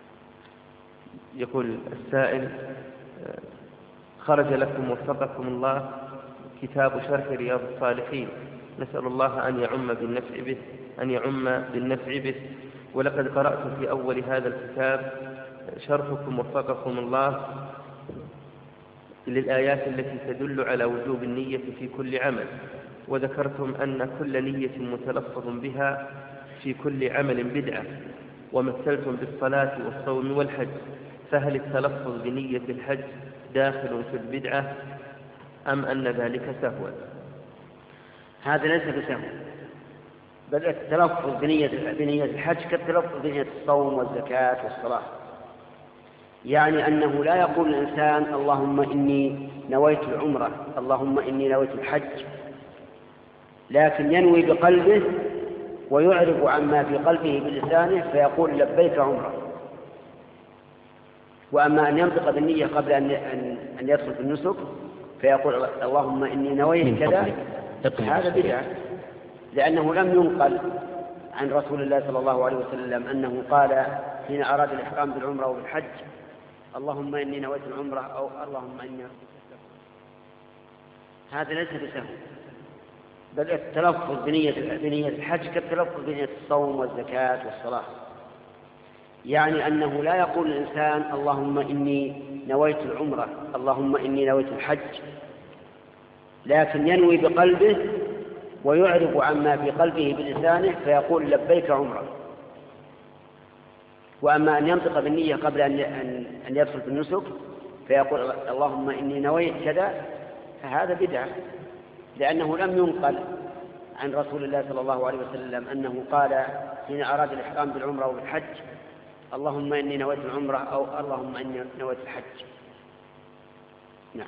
يقول السائل: خرج لكم وفقكم الله كتاب شرح رياض الصالحين، نسأل الله أن يعم بالنفع به أن يعم بالنفع به ولقد قرأت في أول هذا الكتاب شرحكم وفقكم الله للآيات التي تدل على وجوب النية في كل عمل، وذكرتم أن كل نية متلفظ بها في كل عمل بدعة، ومثلتم بالصلاة والصوم والحج، فهل التلفظ بنية الحج داخل في البدعة أم أن ذلك سهوا؟ هذا ليس بسهو، بل التلفظ بنية بنية الحج كالتلفظ بنية الصوم والزكاة والصلاة. يعني أنه لا يقول الإنسان اللهم إني نويت العمرة، اللهم إني نويت الحج، لكن ينوي بقلبه ويعرض عما في قلبه بلسانه فيقول لبيك عمرة. وأما أن ينطق بالنية قبل أن أن يدخل في النسك فيقول اللهم إني نويت كذا، هذا بدعة، لأنه لم ينقل عن رسول الله صلى الله عليه وسلم أنه قال حين أراد الإحرام بالعمرة وبالحج اللهم إني نويت العمرة أو اللهم إني. هذا ليس بسهو، بل التلفظ بنية بنية الحج كالتلفظ بنية الصوم والزكاة والصلاة. يعني أنه لا يقول الإنسان اللهم إني نويت العمرة، اللهم إني نويت الحج، لكن ينوي بقلبه ويعرض عما في قلبه بلسانه فيقول لبيك عمرة. وأما أن ينطق بالنية قبل أن أن يدخل في النسك فيقول اللهم إني نويت كذا، فهذا بدعة، لأنه لم ينقل عن رسول الله صلى الله عليه وسلم أنه قال حين أراد الإحرام بالعمرة وبالحج اللهم إني نويت العمرة أو اللهم إني نويت الحج. نعم.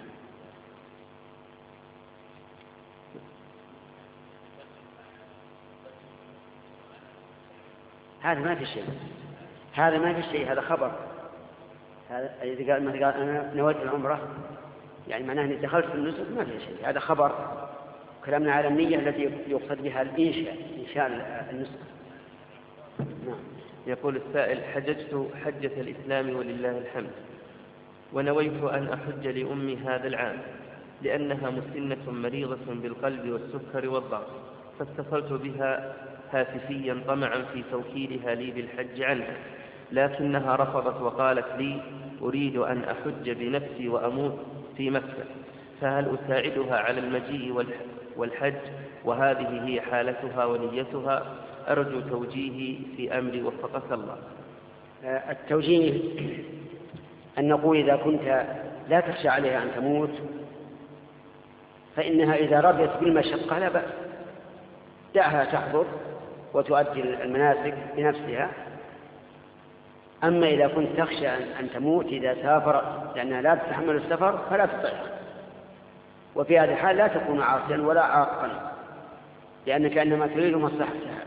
هذا ما في شيء، هذا ما في شيء، هذا خبر. هذا إذا قال مثلا قال أنا نويت العمرة يعني معناه أني دخلت في النسك، ما في شيء، هذا خبر. كلامنا على النية التي يقصد بها الإنشاء، إنشاء النسك. نعم. يقول السائل: حججت حجة الإسلام ولله الحمد، ونويت أن أحج لأمي هذا العام لأنها مسنة مريضة بالقلب والسكر والضغط، فاتصلت بها هاتفيا طمعا في توكيلها لي بالحج عنها، لكنها رفضت وقالت لي أريد أن أحج بنفسي وأموت في مكة، فهل أساعدها على المجيء والحج وهذه هي حالتها ونيتها؟ أرجو توجيهي في أمري وفقك الله. التوجيه أن نقول إذا كنت لا تخشى عليها أن تموت فإنها إذا رضيت بالمشقة لا بأس، دعها تحضر وتؤدي المناسك بنفسها. أما إذا كنت تخشى أن تموت إذا سافرت لأنها لا تتحمل السفر فلا تطيعها، وفي هذه الحال لا تكون عاصيا ولا عاقا، لأنك إنما تريد مصلحتها.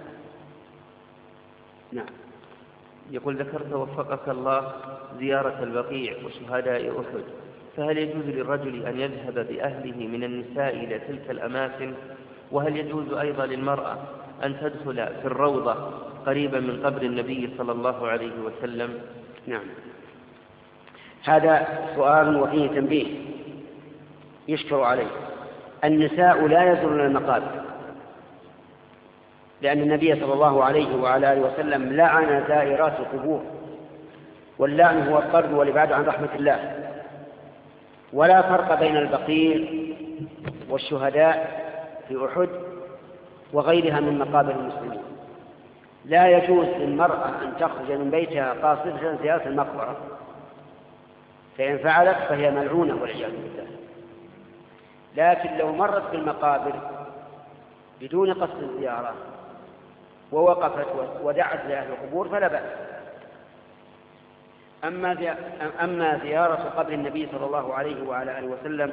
نعم. يقول: ذكرت وفقك الله زيارة البقيع وشهداء أحد، فهل يجوز للرجل أن يذهب بأهله من النساء إلى تلك الأماكن وهل يجوز أيضا للمرأة أن تدخل في الروضة قريبا من قبر النبي صلى الله عليه وسلم؟ نعم، هذا سؤال وفيه تنبيه يشكر عليه. النساء لا يزورن المقابر، لأن النبي صلى الله عليه وعلى آله وسلم لعن زائرات القبور، واللعن هو الطرد والإبعاد عن رحمة الله. ولا فرق بين البقيع والشهداء في أحد وغيرها من مقابر المسلمين. لا يجوز للمرأة أن تخرج من بيتها قاصدة زيارة المقبرة، فإن فعلت فهي ملعونة والعياذ بالله. لكن لو مرت بالمقابر بدون قصد الزيارة ووقفت ودعت لأهل القبور فلا بأس. أما زيارة قبر النبي صلى الله عليه وعلى آله وسلم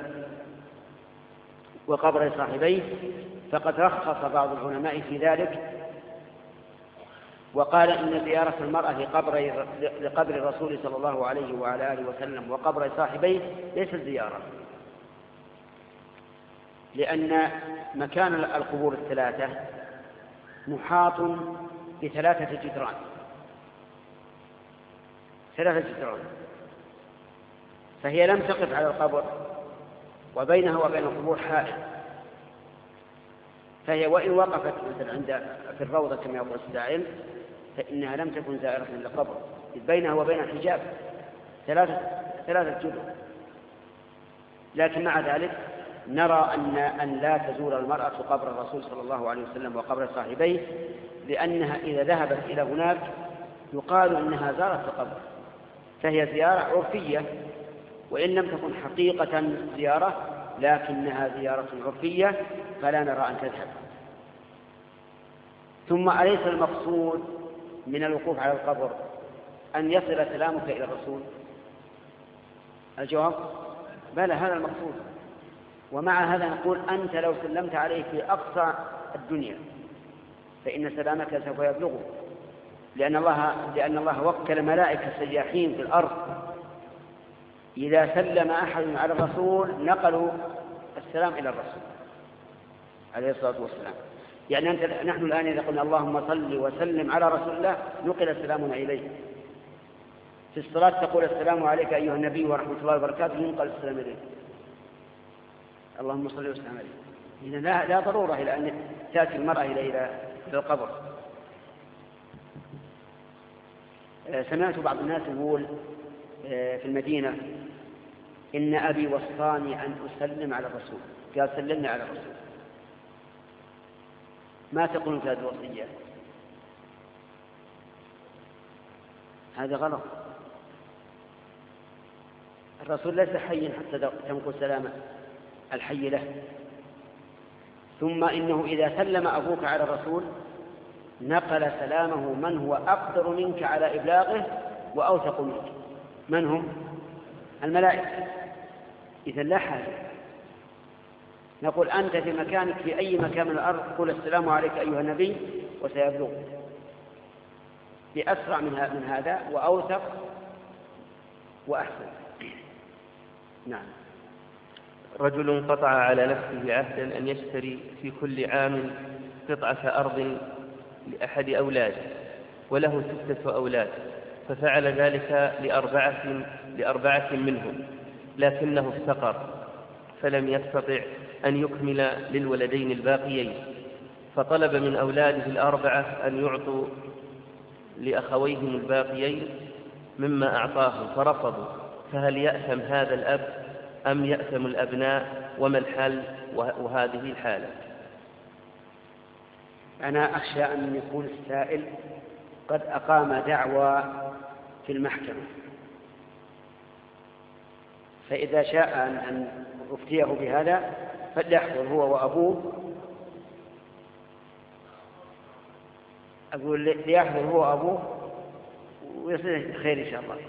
وقبر صاحبيه فقد رخص بعض العلماء في ذلك، وقال إن زيارة المرأة لقبر, لقبر الرسول صلى الله عليه وعلى آله وسلم وقبر صاحبيه ليست زيارة، لأن مكان القبور الثلاثة محاط بثلاثة جدران ثلاثة جدران فهي لم تقف على القبر وبينها وبين القبور حائل، فهي وإن وقفت مثل عند في الروضة كما يقول السائل فإنها لم تكن زائرة للقبر، إذ بينها وبين الحجاب ثلاثة ثلاثة جدر. لكن مع ذلك نرى أن أن لا تزور المرأة قبر الرسول صلى الله عليه وسلم وقبر صاحبيه، لأنها إذا ذهبت إلى هناك يقال أنها زارت القبر، فهي زيارة عرفية وإن لم تكن حقيقة زيارة لكنها زيارة عرفية، فلا نرى أن تذهب. ثم أليس المقصود من الوقوف على القبر أن يصل سلامك إلى الرسول؟ الجواب بلى، هذا المقصود. ومع هذا نقول أنت لو سلمت عليه في أقصى الدنيا فإن سلامك سوف يبلغه، لأن الله, لأن الله وكل ملائكة سياحين في الأرض إذا سلم أحد على الرسول نقلوا السلام إلى الرسول عليه الصلاة والسلام. يعني أنت نحن الآن إذا قلنا اللهم صل وسلم على رسول الله نقل سلامنا إليه. في الصلاة تقول السلام عليك أيها النبي ورحمة الله وبركاته ينقل السلام إليه. اللهم صل وسلم عليه. إذا لا, لا ضرورة إلى أن تأتي المرأة إلى إلى القبر. سمعت بعض الناس يقول في المدينة إن أبي وصاني أن أسلم على الرسول، قال سلمنا على الرسول. ما تقولون في هذه الوصية؟ هذا غلط. الرسول ليس حيا حتى تنقل سلامه الحي له. ثم إنه إذا سلم أبوك على الرسول نقل سلامه من هو أقدر منك على إبلاغه وأوثق منك. من هم؟ الملائكة. إذا لا حاجة نقول أنت في مكانك في أي مكان من الأرض قل السلام عليك أيها النبي وسيبلغ بأسرع من هذا وأوثق وأحسن. نعم. رجل قطع على نفسه عهدا أن يشتري في كل عام قطعة أرض لأحد أولاده وله ستة أولاد، ففعل ذلك لأربعة, لأربعة منهم لكنه افتقر فلم يستطع أن يكمل للولدين الباقيين، فطلب من أولاده الأربعة أن يعطوا لأخويهم الباقيين مما أعطاهم فرفضوا، فهل يأثم هذا الأب أم يأثم الأبناء وما الحل وهذه الحالة؟ أنا أخشى أن يكون السائل قد أقام دعوى في المحكمة، فإذا شاء أن أفتيه بهذا فليحضر هو وأبوه. أقول ليحضر هو وأبوه ويصير خير إن شاء الله.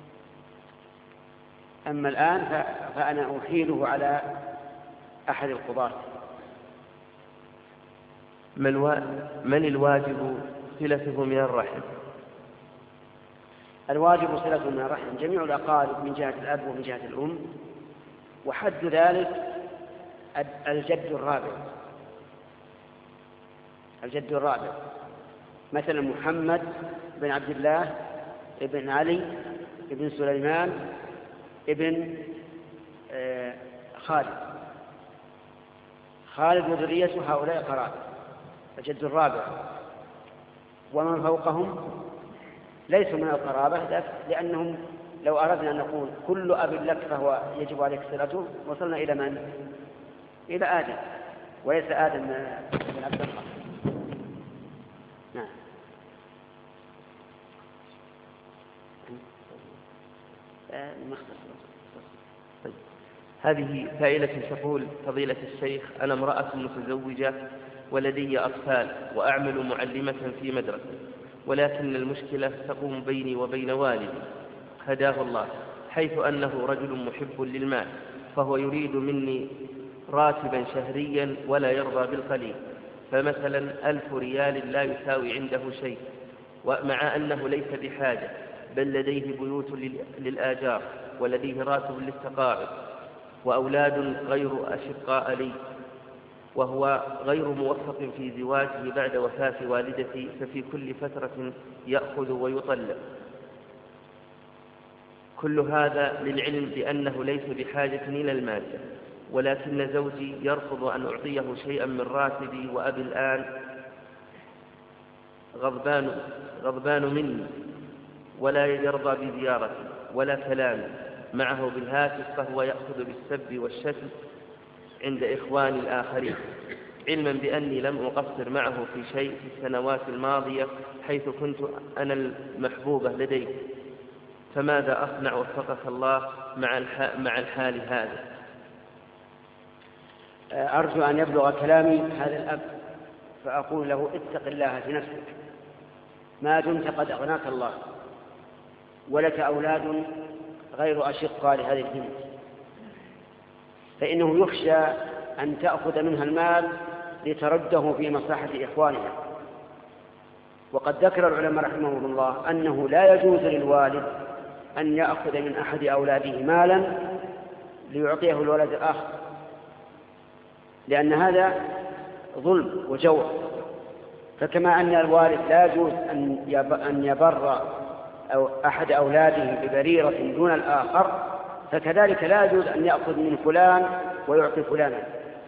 أما الآن فأنا أحيله على أحد القضاة. من الواجب صلته من الرحم؟ الواجب صلته من الرحم جميع الأقارب من جهة الأب ومن جهة الأم، وحد ذلك الجد الرابع الجد الرابع، مثلا محمد بن عبد الله ابن علي ابن سليمان ابن آه خالد خالد وذريته هؤلاء قرابة الجد الرابع، ومن فوقهم ليسوا من القرابة، لأنهم لو أردنا أن نقول كل أب لك فهو يجب عليك صلته وصلنا إلى من؟ إلى آدم، وليس آدم بن عبد الله. نعم. طيب. هذه سائلة تقول: فضيلة الشيخ، أنا امرأة متزوجة ولدي أطفال وأعمل معلمة في مدرسة، ولكن المشكلة تقوم بيني وبين والدي هداه الله، حيث أنه رجل محب للمال، فهو يريد مني راتبا شهريا ولا يرضى بالقليل، فمثلا ألف ريال لا يساوي عنده شيء، ومع أنه ليس بحاجة، بل لديه بيوت للآجار ولديه راتب للتقاعد وأولاد غير أشقاء لي، وهو غير موفق في زواجه بعد وفاة والدتي، ففي كل فترة يأخذ ويطلق. كل هذا للعلم بأنه ليس بحاجة إلى المادة، ولكن زوجي يرفض أن أعطيه شيئا من راتبي، وأبي الآن غضبان, غضبان مني ولا يرضى بزيارتي ولا كلامي معه بالهاتف، فهو يأخذ بالسب والشتم عند إخواني الآخرين، علما بأني لم أقصر معه في شيء في السنوات الماضية، حيث كنت أنا المحبوبة لديه. فماذا أصنع وفقك الله مع مع الحال هذا؟ أرجو أن يبلغ كلامي هذا الأب، فأقول له: اتق الله في نفسك ما دمت قد أغناك الله، ولك أولاد غير أشقاء لهذه البنت، فإنه يخشى أن تأخذ منها المال لترده في مصلحة إخوانها. وقد ذكر العلماء رحمهم الله أنه لا يجوز للوالد أن يأخذ من أحد أولاده مالا ليعطيه الولد الآخر، لأن هذا ظلم وجور. فكما أن الوالد لا يجوز أن يبر أو أحد أولاده ببريرة دون الآخر، فكذلك لا يجوز أن يأخذ من فلان ويعطي فلانا.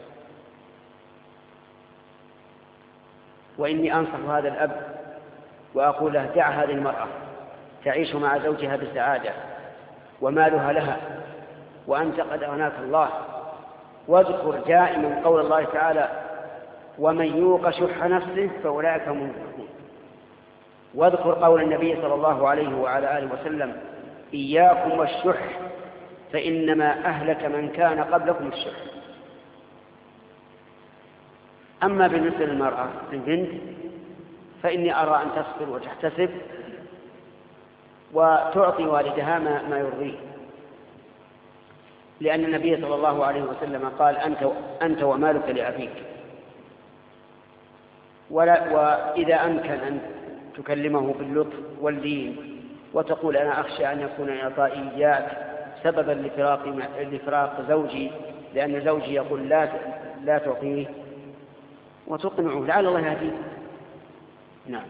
وإني أنصح هذا الأب وأقول له: دع هذه المرأة تعيش مع زوجها بسعادة ومالها لها، وأنت قد أغناك الله. واذكر دائما قول الله تعالى: ومن يوق شح نفسه فأولئك هم المفلحون. واذكر قول النبي صلى الله عليه وعلى آله وسلم: إياكم والشح فإنما أهلك من كان قبلكم الشح. أما بالنسبة للمرأة البنت فإني أرى أن تصبر وتحتسب وتعطي والدها ما, ما يرضيه، لأن النبي صلى الله عليه وسلم قال: أنت, أنت ومالك لأبيك. ولا وإذا أمكن أن تكلمه باللطف واللين وتقول: أنا أخشى أن يكون إعطائي إياك سببا لفراق, لفراق زوجي، لأن زوجي يقول لا, لا تعطيه، وتقنعه لعل الله يهديه. نعم.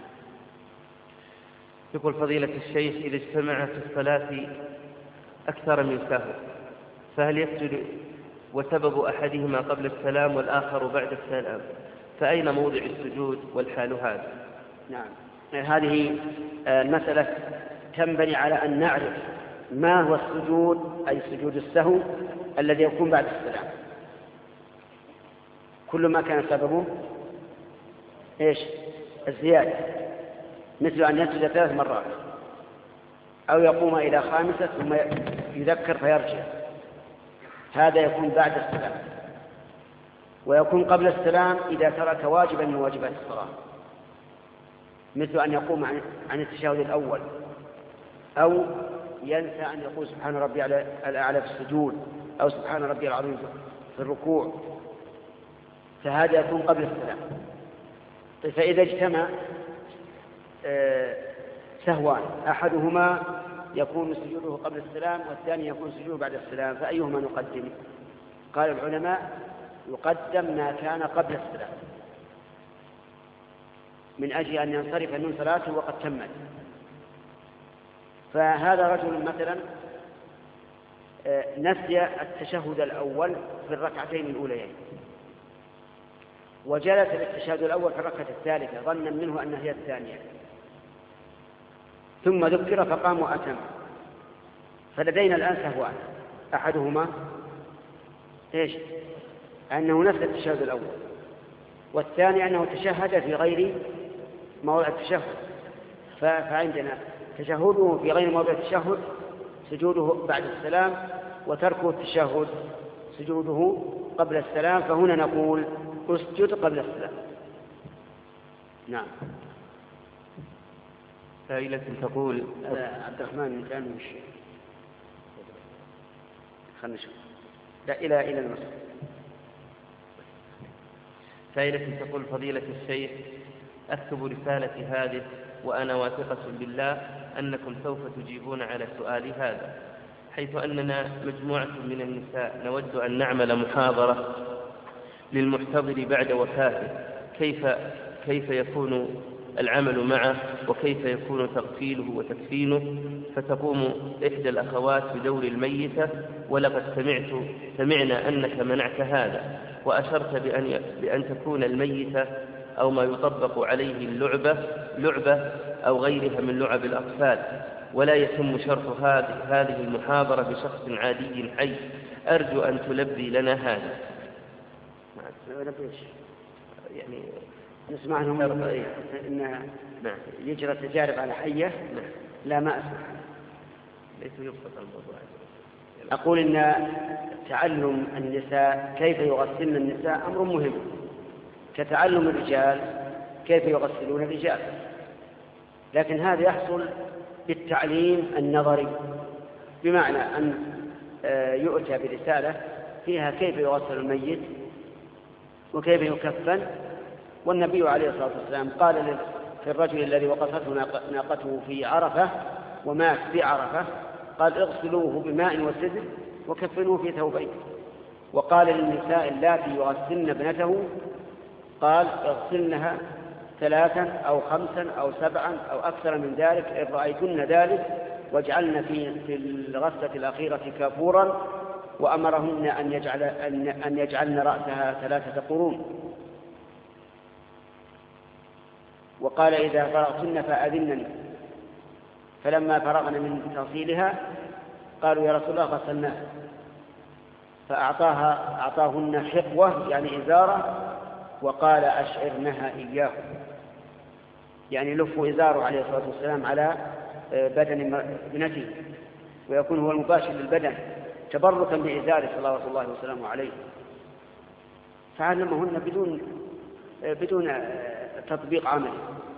يقول: فضيلة الشيخ، إذا اجتمع في الصلاة أكثر من سهو فهل يسجد وسبب أحدهما قبل السلام والآخر بعد السلام، فأين موضع السجود والحال هذا؟ نعم، هذه المسألة تنبني على أن نعرف ما هو السجود، أي سجود السهو الذي يكون بعد السلام. كل ما كان سببه إيش؟ الزيادة، مثل أن يسجد ثلاث مرات أو يقوم إلى خامسة ثم يذكر فيرجع، هذا يكون بعد السلام. ويكون قبل السلام إذا ترك واجبا من واجبات الصلاة، مثل أن يقوم عن التشهد الأول، أو ينسى أن يقول سبحان ربي الأعلى في السجود، أو سبحان ربي العظيم في الركوع، فهذا يكون قبل السلام. فإذا اجتمع سهوان أحدهما يكون سجوده قبل السلام والثاني يكون سجوده بعد السلام، فأيهما نقدم؟ قال العلماء: يقدم ما كان قبل السلام، من أجل أن ينصرف من صلاته وقد تمت. فهذا رجل مثلا نسي التشهد الأول في الركعتين الأوليين، وجلس للتشهد الأول في الركعة الثالثة ظنا منه أنها هي الثانية، ثم ذكر فقام وأتم. فلدينا الآن سهوان، أحدهما إيش؟ أنه نسي التشهد الأول، والثاني أنه تشهد في غير موضع التشهد. فعندنا تشهده في غير موضع التشهد سجوده بعد السلام، وتركه التشهد سجوده قبل السلام، فهنا نقول اسجد قبل السلام. نعم. سائلة تقول عبد الرحمن كان مش خلنا نشوف لا إلى إلى المسجد. سائلة تقول فضيلة الشيخ أكتب رسالة هذه وأنا واثقة بالله أنكم سوف تجيبون على سؤالي هذا، حيث أننا مجموعة من النساء نود أن نعمل محاضرة للمحتضر بعد وفاته، كيف كيف يكون العمل معه وكيف يكون تغسيله وتكفينه، فتقوم إحدى الأخوات بدور الميتة، ولقد سمعت سمعنا أنك منعت هذا وأشرت بأن, بأن تكون الميتة أو ما يطبق عليه اللعبة لعبة أو غيرها من لعب الأطفال، ولا يتم شرح هذه هذه المحاضرة بشخص عادي حي، أرجو أن تلبي لنا هذا. يعني نسمع لهم إن يجرى تجارب على حية، لا ما أسمع. ليس يبسط الموضوع. أقول إن تعلم النساء كيف يغسلن النساء أمر مهم، كتعلم الرجال كيف يغسلون الرجال، لكن هذا يحصل بالتعليم النظري، بمعنى أن يؤتى برسالة فيها كيف يغسل الميت وكيف يكفن. والنبي عليه الصلاة والسلام قال في الرجل الذي وقفته ناقته في عرفة ومات في عرفة، قال اغسلوه بماء وسدر وكفنوه في ثوبين. وقال للنساء اللاتي يغسلن ابنته قال اغسلنها ثلاثا أو خمسا أو سبعا أو أكثر من ذلك إن رأيتن ذلك، واجعلن في في الغسلة الأخيرة كافورا، وأمرهن أن يجعل أن يجعلن رأسها ثلاثة قرون. وقال إذا فرغتن فأذنني. فلما فرغن من تغسيلها قالوا يا رسول الله غسلناها، فأعطاها أعطاهن حقوة يعني إزارة، وقال أشعرنها إياه، يعني لف إزاره عليه الصلاة والسلام على بدن ابنته، ويكون هو المباشر للبدن تبركا بإزاره صلوات الله وسلامه عليه. فعلمهن بدون بدون تطبيق عملي.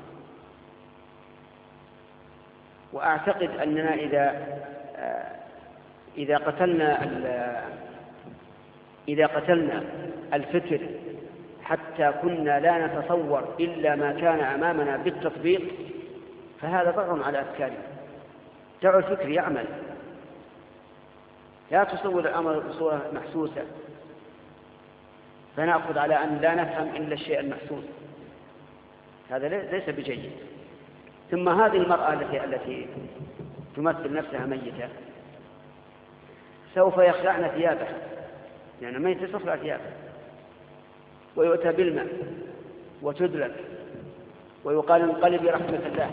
وأعتقد أننا إذا إذا قتلنا إذا قتلنا الفكر حتى كنا لا نتصور إلا ما كان أمامنا بالتطبيق، فهذا ضرر على أفكارنا. دعوا الفكر يعمل، لا تصور الأمر بصورة محسوسة فنأخذ على أن لا نفهم إلا الشيء المحسوس، هذا ليس بجيد. ثم هذه المرأة التي التي تمثل نفسها ميتة سوف يخلعن ثيابها، يعني ميتة تخلع ثيابها ويؤتى بالماء وتدلك ويقال انقلبي رحمة الله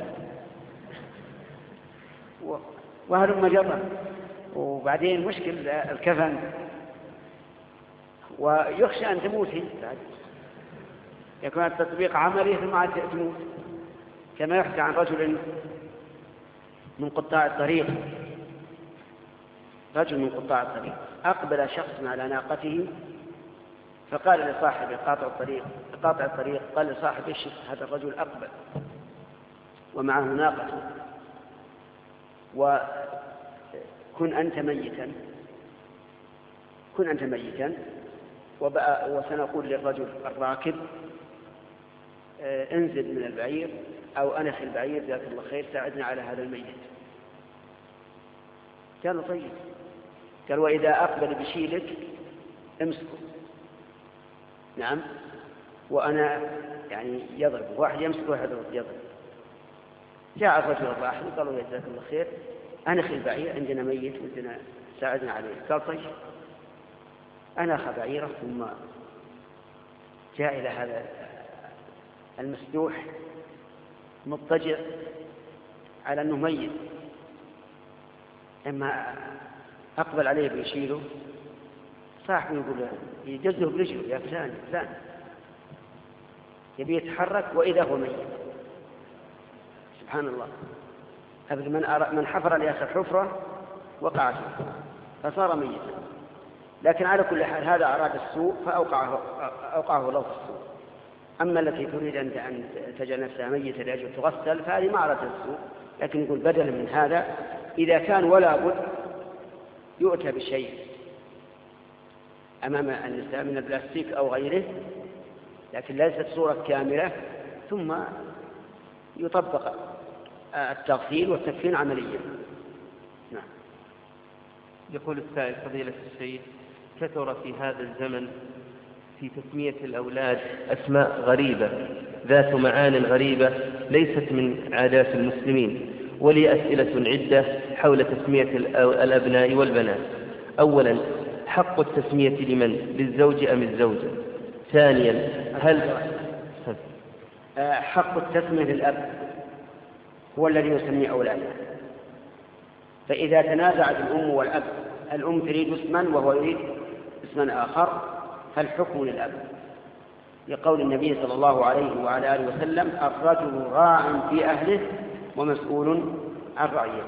وهلم جرا، وبعدين مشكل الكفن، ويخشى أن تموتي، يكون التطبيق عملي ثم عاد تموت. كما يحكى عن رجل من قطاع الطريق، رجل من قطاع الطريق أقبل شخص على ناقته فقال لصاحب قاطع الطريق قاطع الطريق قال لصاحب ايش هذا الرجل أقبل ومعه ناقته، وكن أنت ميتا كن أنت ميتا وسنقول للرجل الراكب انزل من البعير أو أنخ البعير جزاك الله خير ساعدنا على هذا الميت. قال طيب، قال وإذا أقبل بشيلك امسكه. نعم، وأنا يعني يضرب، واحد يمسك واحد يضرب. جاء الرجل الراحل قالوا يا جزاك الله خير أنخ البعير عندنا ميت ودنا ساعدنا عليه. قال طيب. أنخ بعيره ثم جاء إلى هذا المسدوح مضطجع على أنه ميت، لما أقبل عليه بيشيله صاحبه يقول يجزه برجله يا فلان فلان، يبي يتحرك وإذا هو ميت. سبحان الله. أبدا من, أر... من حفر لأخر حفرة وقع فيه فصار ميتا. لكن على كل حال هذا أراد السوء فأوقعه أوقعه الله في السوء. أما التي تريد أن تجعل نفسها ميتة لأجل تغسل فهذه ما أرادت السوء، لكن يقول بدلا من هذا إذا كان ولا بد يؤتى بشيء أمام النساء من البلاستيك أو غيره، لكن ليست صورة كاملة، ثم يطبق التغسيل والتكفين عمليا. نعم. يقول السائل فضيلة الشيخ كثر في هذا الزمن في تسمية الأولاد أسماء غريبة ذات معان غريبة ليست من عادات المسلمين، ولي أسئلة عدة حول تسمية الأبناء والبنات. أولا، حق التسمية لمن؟ للزوج أم الزوجة؟ ثانيا، هل حق التسمية للأب هو الذي يسمي أولاده، فإذا تنازعت الأم والأب، الأم تريد اسما وهو يريد اسما آخر، فالحكم للأب، لقول النبي صلى الله عليه وعلى آله وسلم الرجل راع في أهله ومسؤول عن رعيته.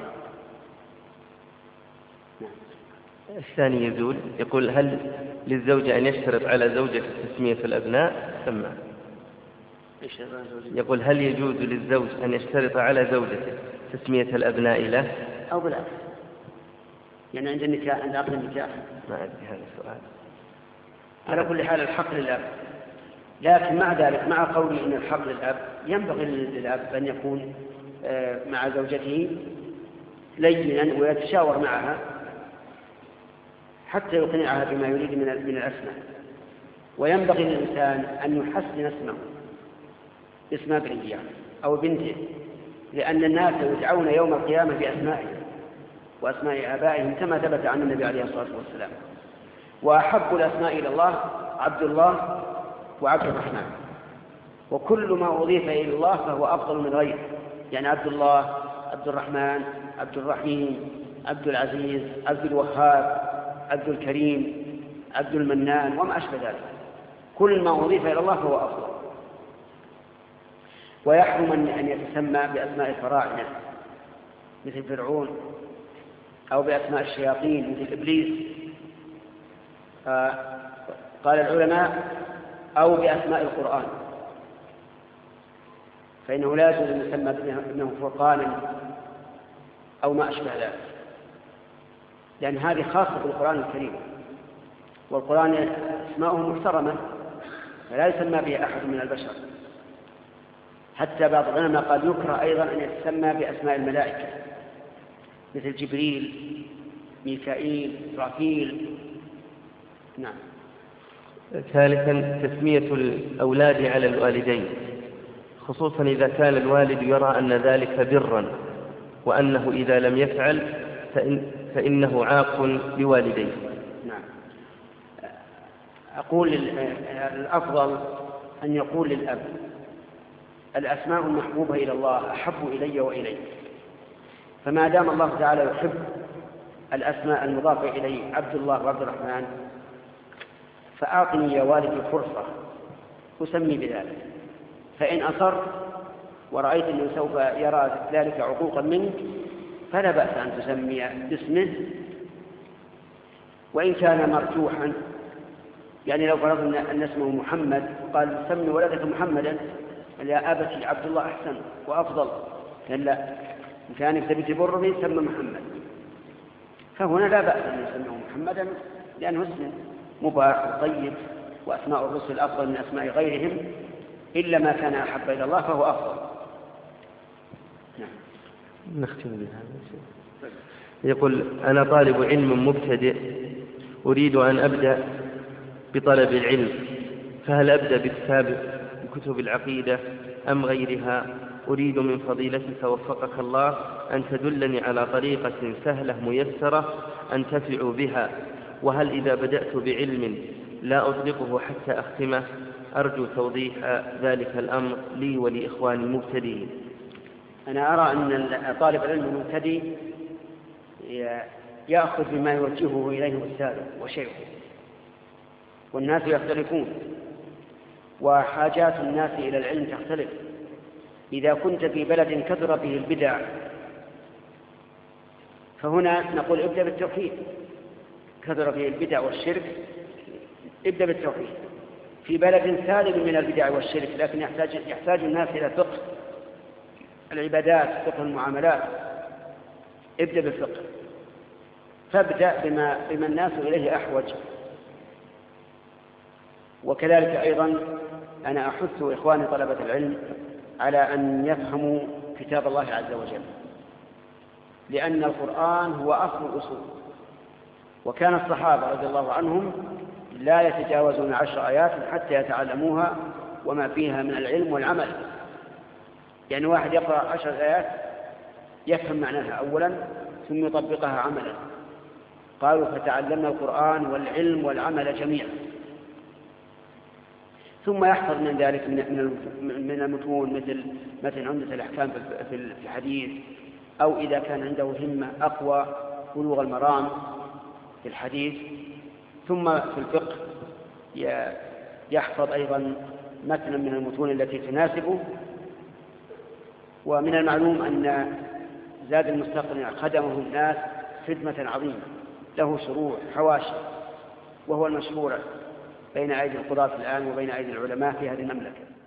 الثاني يزول، يقول هل للزوجة أن يشترط على زوجة تسمية الأبناء؟ سمع. يقول هل يجوز للزوج أن يشترط على زوجته تسمية الأبناء له أو بالعكس؟ يعني عند النكاح، عند عقد النكاح. ما أدري هذا السؤال. على كل حال الحق للأب، لكن مع ذلك مع قولي إن الحق للأب ينبغي للأب أن يكون مع زوجته لينا ويتشاور معها حتى يقنعها بما يريد من الأسماء، وينبغي للإنسان أن يحسن اسمه، اسم ابنه أو بنته، لأن الناس يدعون يوم القيامة بأسمائهم وأسماء آبائهم كما ثبت عن النبي عليه الصلاة والسلام. وأحب الأسماء إلى الله عبد الله وعبد الرحمن، وكل ما أضيف إلى الله فهو أفضل من غيره، يعني عبد الله، عبد الرحمن، عبد الرحيم، عبد العزيز، عبد الوهاب، عبد الكريم، عبد المنان وما أشبه ذلك، كل ما أضيف إلى الله فهو أفضل. ويحرم أن يتسمى بأسماء الفراعنة مثل فرعون، أو بأسماء الشياطين مثل إبليس، قال العلماء، أو بأسماء القرآن، فإنه لا يجوز أن يسمى ابنه فرقانا أو ما أشبه ذلك، لأن هذه خاصة بالقرآن الكريم، والقرآن اسماؤه محترمة فلا يسمى به أحد من البشر. حتى بعض العلماء قال يكره أيضا أن يتسمى بأسماء الملائكة مثل جبريل، ميكائيل، إسرافيل. نعم. ثالثا، تسمية الأولاد على الوالدين، خصوصا إذا كان الوالد يرى أن ذلك برا، وأنه إذا لم يفعل فإن فإنه عاق بوالديه. نعم. أقول الأفضل أن يقول للأب الأسماء المحبوبة إلى الله أحب إلي وإليك، فما دام الله تعالى يحب الأسماء المضافة إليه عبد الله وعبد الرحمن، فأعطني يا والدي فرصة أسمي بذلك، فإن أصر ورأيت أنه سوف يرى ذلك عقوقا منك فلا بأس أن تسمي باسمه، وإن كان مرجوحا. يعني لو فرضنا أن اسمه محمد قال سمي ولدك محمدا، يا أبتي عبد الله أحسن وأفضل، قال لا، إن كان يكتب تبر به سمى محمد، فهنا لا بأس أن يسميه محمدا، لأنه اسم مباح وطيب، وأسماء الرسل أفضل من أسماء غيرهم، إلا ما كان أحب إلى الله فهو أفضل. نعم. نختم بهذا الشيء. يقول أنا طالب علم مبتدئ أريد أن أبدأ بطلب العلم، فهل أبدأ بكتاب كتب العقيدة أم غيرها؟ أريد من فضيلتك وفقك الله أن تدلني على طريقة سهلة ميسرة أنتفع بها، وهل إذا بدأت بعلم لا أطلقه حتى أختمه؟ أرجو توضيح ذلك الأمر لي ولإخواني المبتدئين. أنا أرى أن طالب العلم المبتدئ يأخذ بما يوجهه إليه أستاذه وشيخه، والناس يختلفون وحاجات الناس إلى العلم تختلف. إذا كنت في بلد كثر فيه البدع فهنا نقول ابدأ بالتوحيد، كثر فيه البدع والشرك ابدأ بالتوحيد. في بلد سالم من البدع والشرك لكن يحتاج, يحتاج الناس إلى فقه العبادات، فقه المعاملات، ابدأ بالفقه، فابدأ بما, بما الناس إليه أحوج. وكذلك أيضا أنا أحث إخواني طلبة العلم على أن يفهموا كتاب الله عز وجل، لأن القرآن هو أصل الأصول، وكان الصحابة رضي الله عنهم لا يتجاوزون عشر آيات حتى يتعلموها وما فيها من العلم والعمل. يعني واحد يقرأ عشر آيات يفهم معناها أولا ثم يطبقها عملا. قالوا فتعلمنا القرآن والعلم والعمل جميعا، ثم يحفظ من ذلك من المتون مثل مثل عمدة الأحكام في الحديث، أو إذا كان عنده همة أقوى بلوغ المرام في الحديث. ثم في الفقه يحفظ أيضا متنا من المتون التي تناسبه. ومن المعلوم أن زاد المستقنع خدمه الناس خدمة عظيمة، له شروح حواشي، وهو المشهور بين أيدي القضاة الآن وبين أيدي العلماء في هذه المملكة.